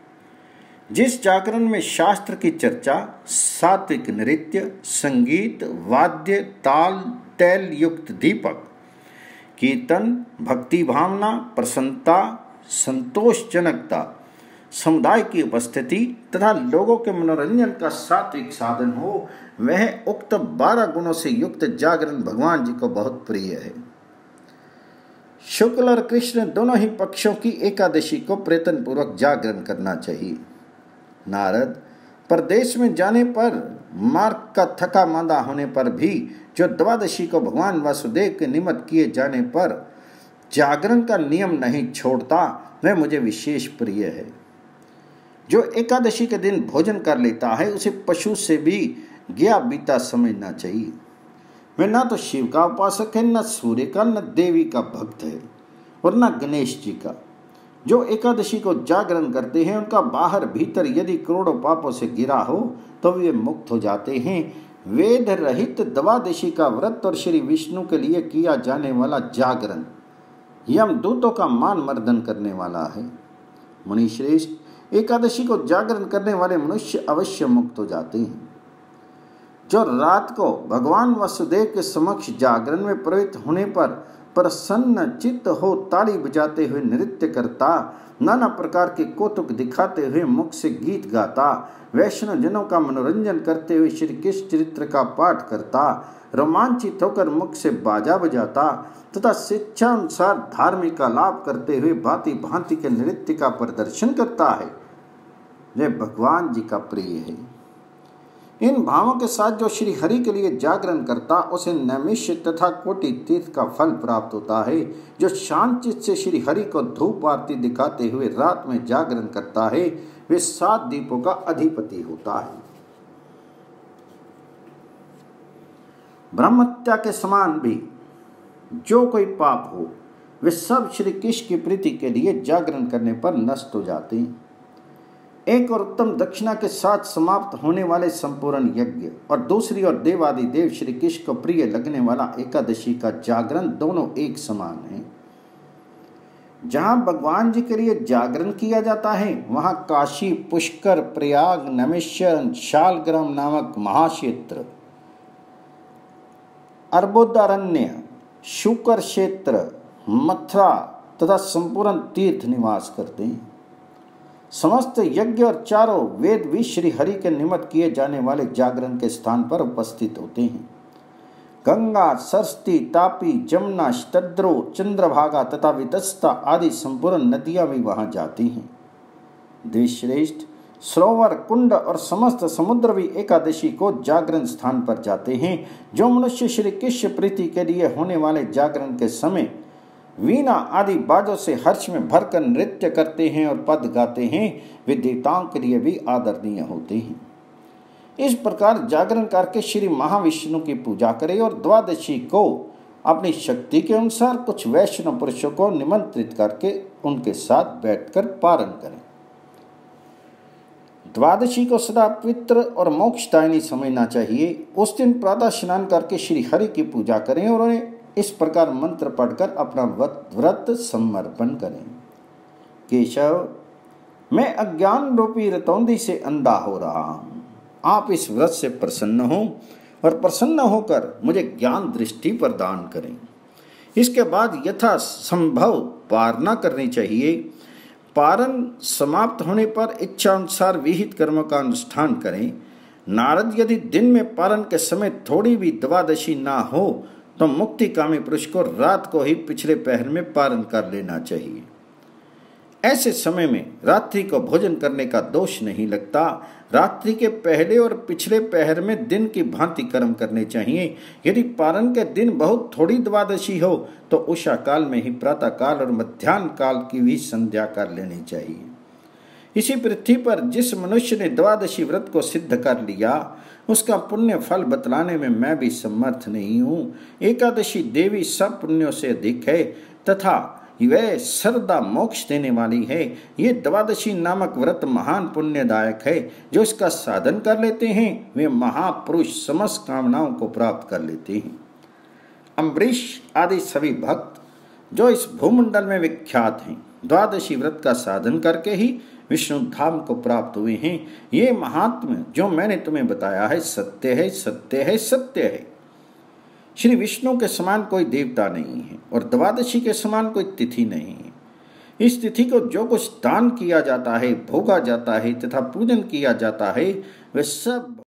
जिस जागरण में शास्त्र की चर्चा, सात्विक नृत्य, संगीत, वाद्य, ताल तैल युक्त दीपक, कीर्तन, भक्ति भावना, प्रसन्नता, संतोषजनकता, समुदाय की उपस्थिति तथा लोगों के मनोरंजन का सात्विक साधन हो, वह उक्त बारह गुणों से युक्त जागरण भगवान जी को बहुत प्रिय है। शुक्ल और कृष्ण दोनों ही पक्षों की एकादशी को प्रयत्न पूर्वक जागरण करना चाहिए। नारद, परदेश में जाने पर, मार्ग का थका मांदा होने पर भी जो द्वादशी को भगवान वासुदेव के निमित्त किए जाने पर जागरण का नियम नहीं छोड़ता वह मुझे विशेष प्रिय है। जो एकादशी के दिन भोजन कर लेता है उसे पशु से भी गया बीता समझना चाहिए। वह न तो शिव का उपासक है, न सूर्य का, न देवी का भक्त है और न गणेश जी का। जो एकादशी को जागरण करते हैं उनका बाहर भीतर यदि करोड़ों पापों से गिरा हो तो वे मुक्त हो जाते हैं। वेद रहित द्वादशी का व्रत और श्री विष्णु के लिए किया जाने वाला जागरण यमदूतों का मान मर्दन करने वाला है। मुनिश्रेष्ठ, एकादशी को जागरण करने वाले मनुष्य अवश्य मुक्त हो जाते हैं। जो रात को भगवान वासुदेव के समक्ष जागरण में प्रवृत्त होने पर प्रसन्न चित्त हो ताली बजाते हुए नृत्य करता, नाना प्रकार के कौतुक दिखाते हुए मुख से गीत गाता, वैष्णव जनों का मनोरंजन करते हुए श्री कृष्ण चरित्र का पाठ करता, रोमांचित होकर मुख से बाजा बजाता तथा शिक्षा अनुसार धार्मिक का लाभ करते हुए भांति भांति के नृत्य का प्रदर्शन करता है, वे भगवान जी का प्रिय है। इन भावों के साथ जो श्री हरि के लिए जागरण करता, उसे नैमिष्य तथा कोटि तीर्थ का फल प्राप्त होता है। जो शांत चित्त से श्री हरि को धूप आरती दिखाते हुए रात में जागरण करता है, वे सात दीपों का अधिपति होता है। ब्रह्महत्या के समान भी जो कोई पाप हो, वे सब श्री कृष्ण की प्रीति के लिए जागरण करने पर नष्ट हो जाते हैं। एक और उत्तम दक्षिणा के साथ समाप्त होने वाले संपूर्ण यज्ञ और दूसरी ओर देवादि देव श्री कृष्ण को प्रिय लगने वाला एकादशी का जागरण दोनों एक समान है। जहां भगवान जी के लिए जागरण किया जाता है, वहां काशी, पुष्कर, प्रयाग, नैमिष्य, शालग्राम नामक महाक्षेत्र, अर्बुदारण्य, शुकर क्षेत्र, मथुरा तथा संपूर्ण तीर्थ निवास करते हैं। समस्त यज्ञ और चारों वेद भी श्री हरि के निमित्त किए जाने वाले जागरण के स्थान पर उपस्थित होते हैं। गंगा, सरस्वती, तापी, जमुना, शतद्रो, चंद्रभागा तथा वितस्ता आदि संपूर्ण नदियां भी वहां जाती हैं। देवश्रेष्ठ, सरोवर, कुंड और समस्त समुद्र भी एकादशी को जागरण स्थान पर जाते हैं। जो मनुष्य श्री कृष्ण प्रीति के लिए होने वाले जागरण के समय वीणा आदि बाजों से हर्ष में भरकर नृत्य करते हैं और पद गाते हैं, वे देवताओं के लिए भी आदरणीय होते हैं। इस प्रकार जागरण करके श्री महाविष्णु की पूजा करें और द्वादशी को अपनी शक्ति के अनुसार कुछ वैष्णव पुरुषों को निमंत्रित करके उनके साथ बैठकर पारण करें। द्वादशी को सदा पवित्र और मोक्षदायिनी समझना चाहिए। उस दिन प्रातः स्नान करके श्री हरि की पूजा करें और उन्हें इस प्रकार मंत्र पढ़कर अपना व्रत समर्पण करें। केशव, मैं अज्ञान रूपी रतौंधी से अंधा हो रहा हूं, आप इस व्रत से प्रसन्न हो और प्रसन्न होकर मुझे ज्ञान दृष्टि प्रदान करें। इसके बाद यथा संभव पारना करनी चाहिए। पारण समाप्त होने पर इच्छा अनुसार विहित कर्मों का अनुष्ठान करें। नारद, यदि दिन में पारण के समय थोड़ी भी द्वादशी ना हो तो मुक्तिकामी पुरुष को रात को ही पिछले पहर में पारण कर लेना चाहिए। ऐसे समय में रात्रि को भोजन करने का दोष नहीं लगता। रात्रि के पहले और पिछले पहर में दिन की भांति कर्म करने चाहिए। यदि पारण के दिन बहुत थोड़ी द्वादशी हो तो उषा काल में ही प्रातः काल और मध्याह्न काल की भी संध्या कर लेनी चाहिए। इसी पृथ्वी पर जिस मनुष्य ने द्वादशी व्रत को सिद्ध कर लिया, उसका पुण्य फल बतलाने में मैं भी समर्थ नहीं हूँ। एकादशी देवी सब पुण्यों से अधिक है तथा वह सर्वदा मोक्ष देने वाली है। ये द्वादशी नामक व्रत महान पुण्यदायक है। जो इसका साधन कर लेते हैं वे महापुरुष समस्त कामनाओं को प्राप्त कर लेते हैं। अम्बरीश आदि सभी भक्त जो इस भूमंडल में विख्यात हैं, द्वादशी व्रत का साधन करके ही विष्णु धाम को प्राप्त हुए हैं। ये महात्म्य जो मैंने तुम्हें बताया है सत्य है, सत्य है, सत्य है। श्री विष्णु के समान कोई देवता नहीं है और द्वादशी के समान कोई तिथि नहीं है। इस तिथि को जो कुछ दान किया जाता है, भोगा जाता है तथा पूजन किया जाता है, वे सब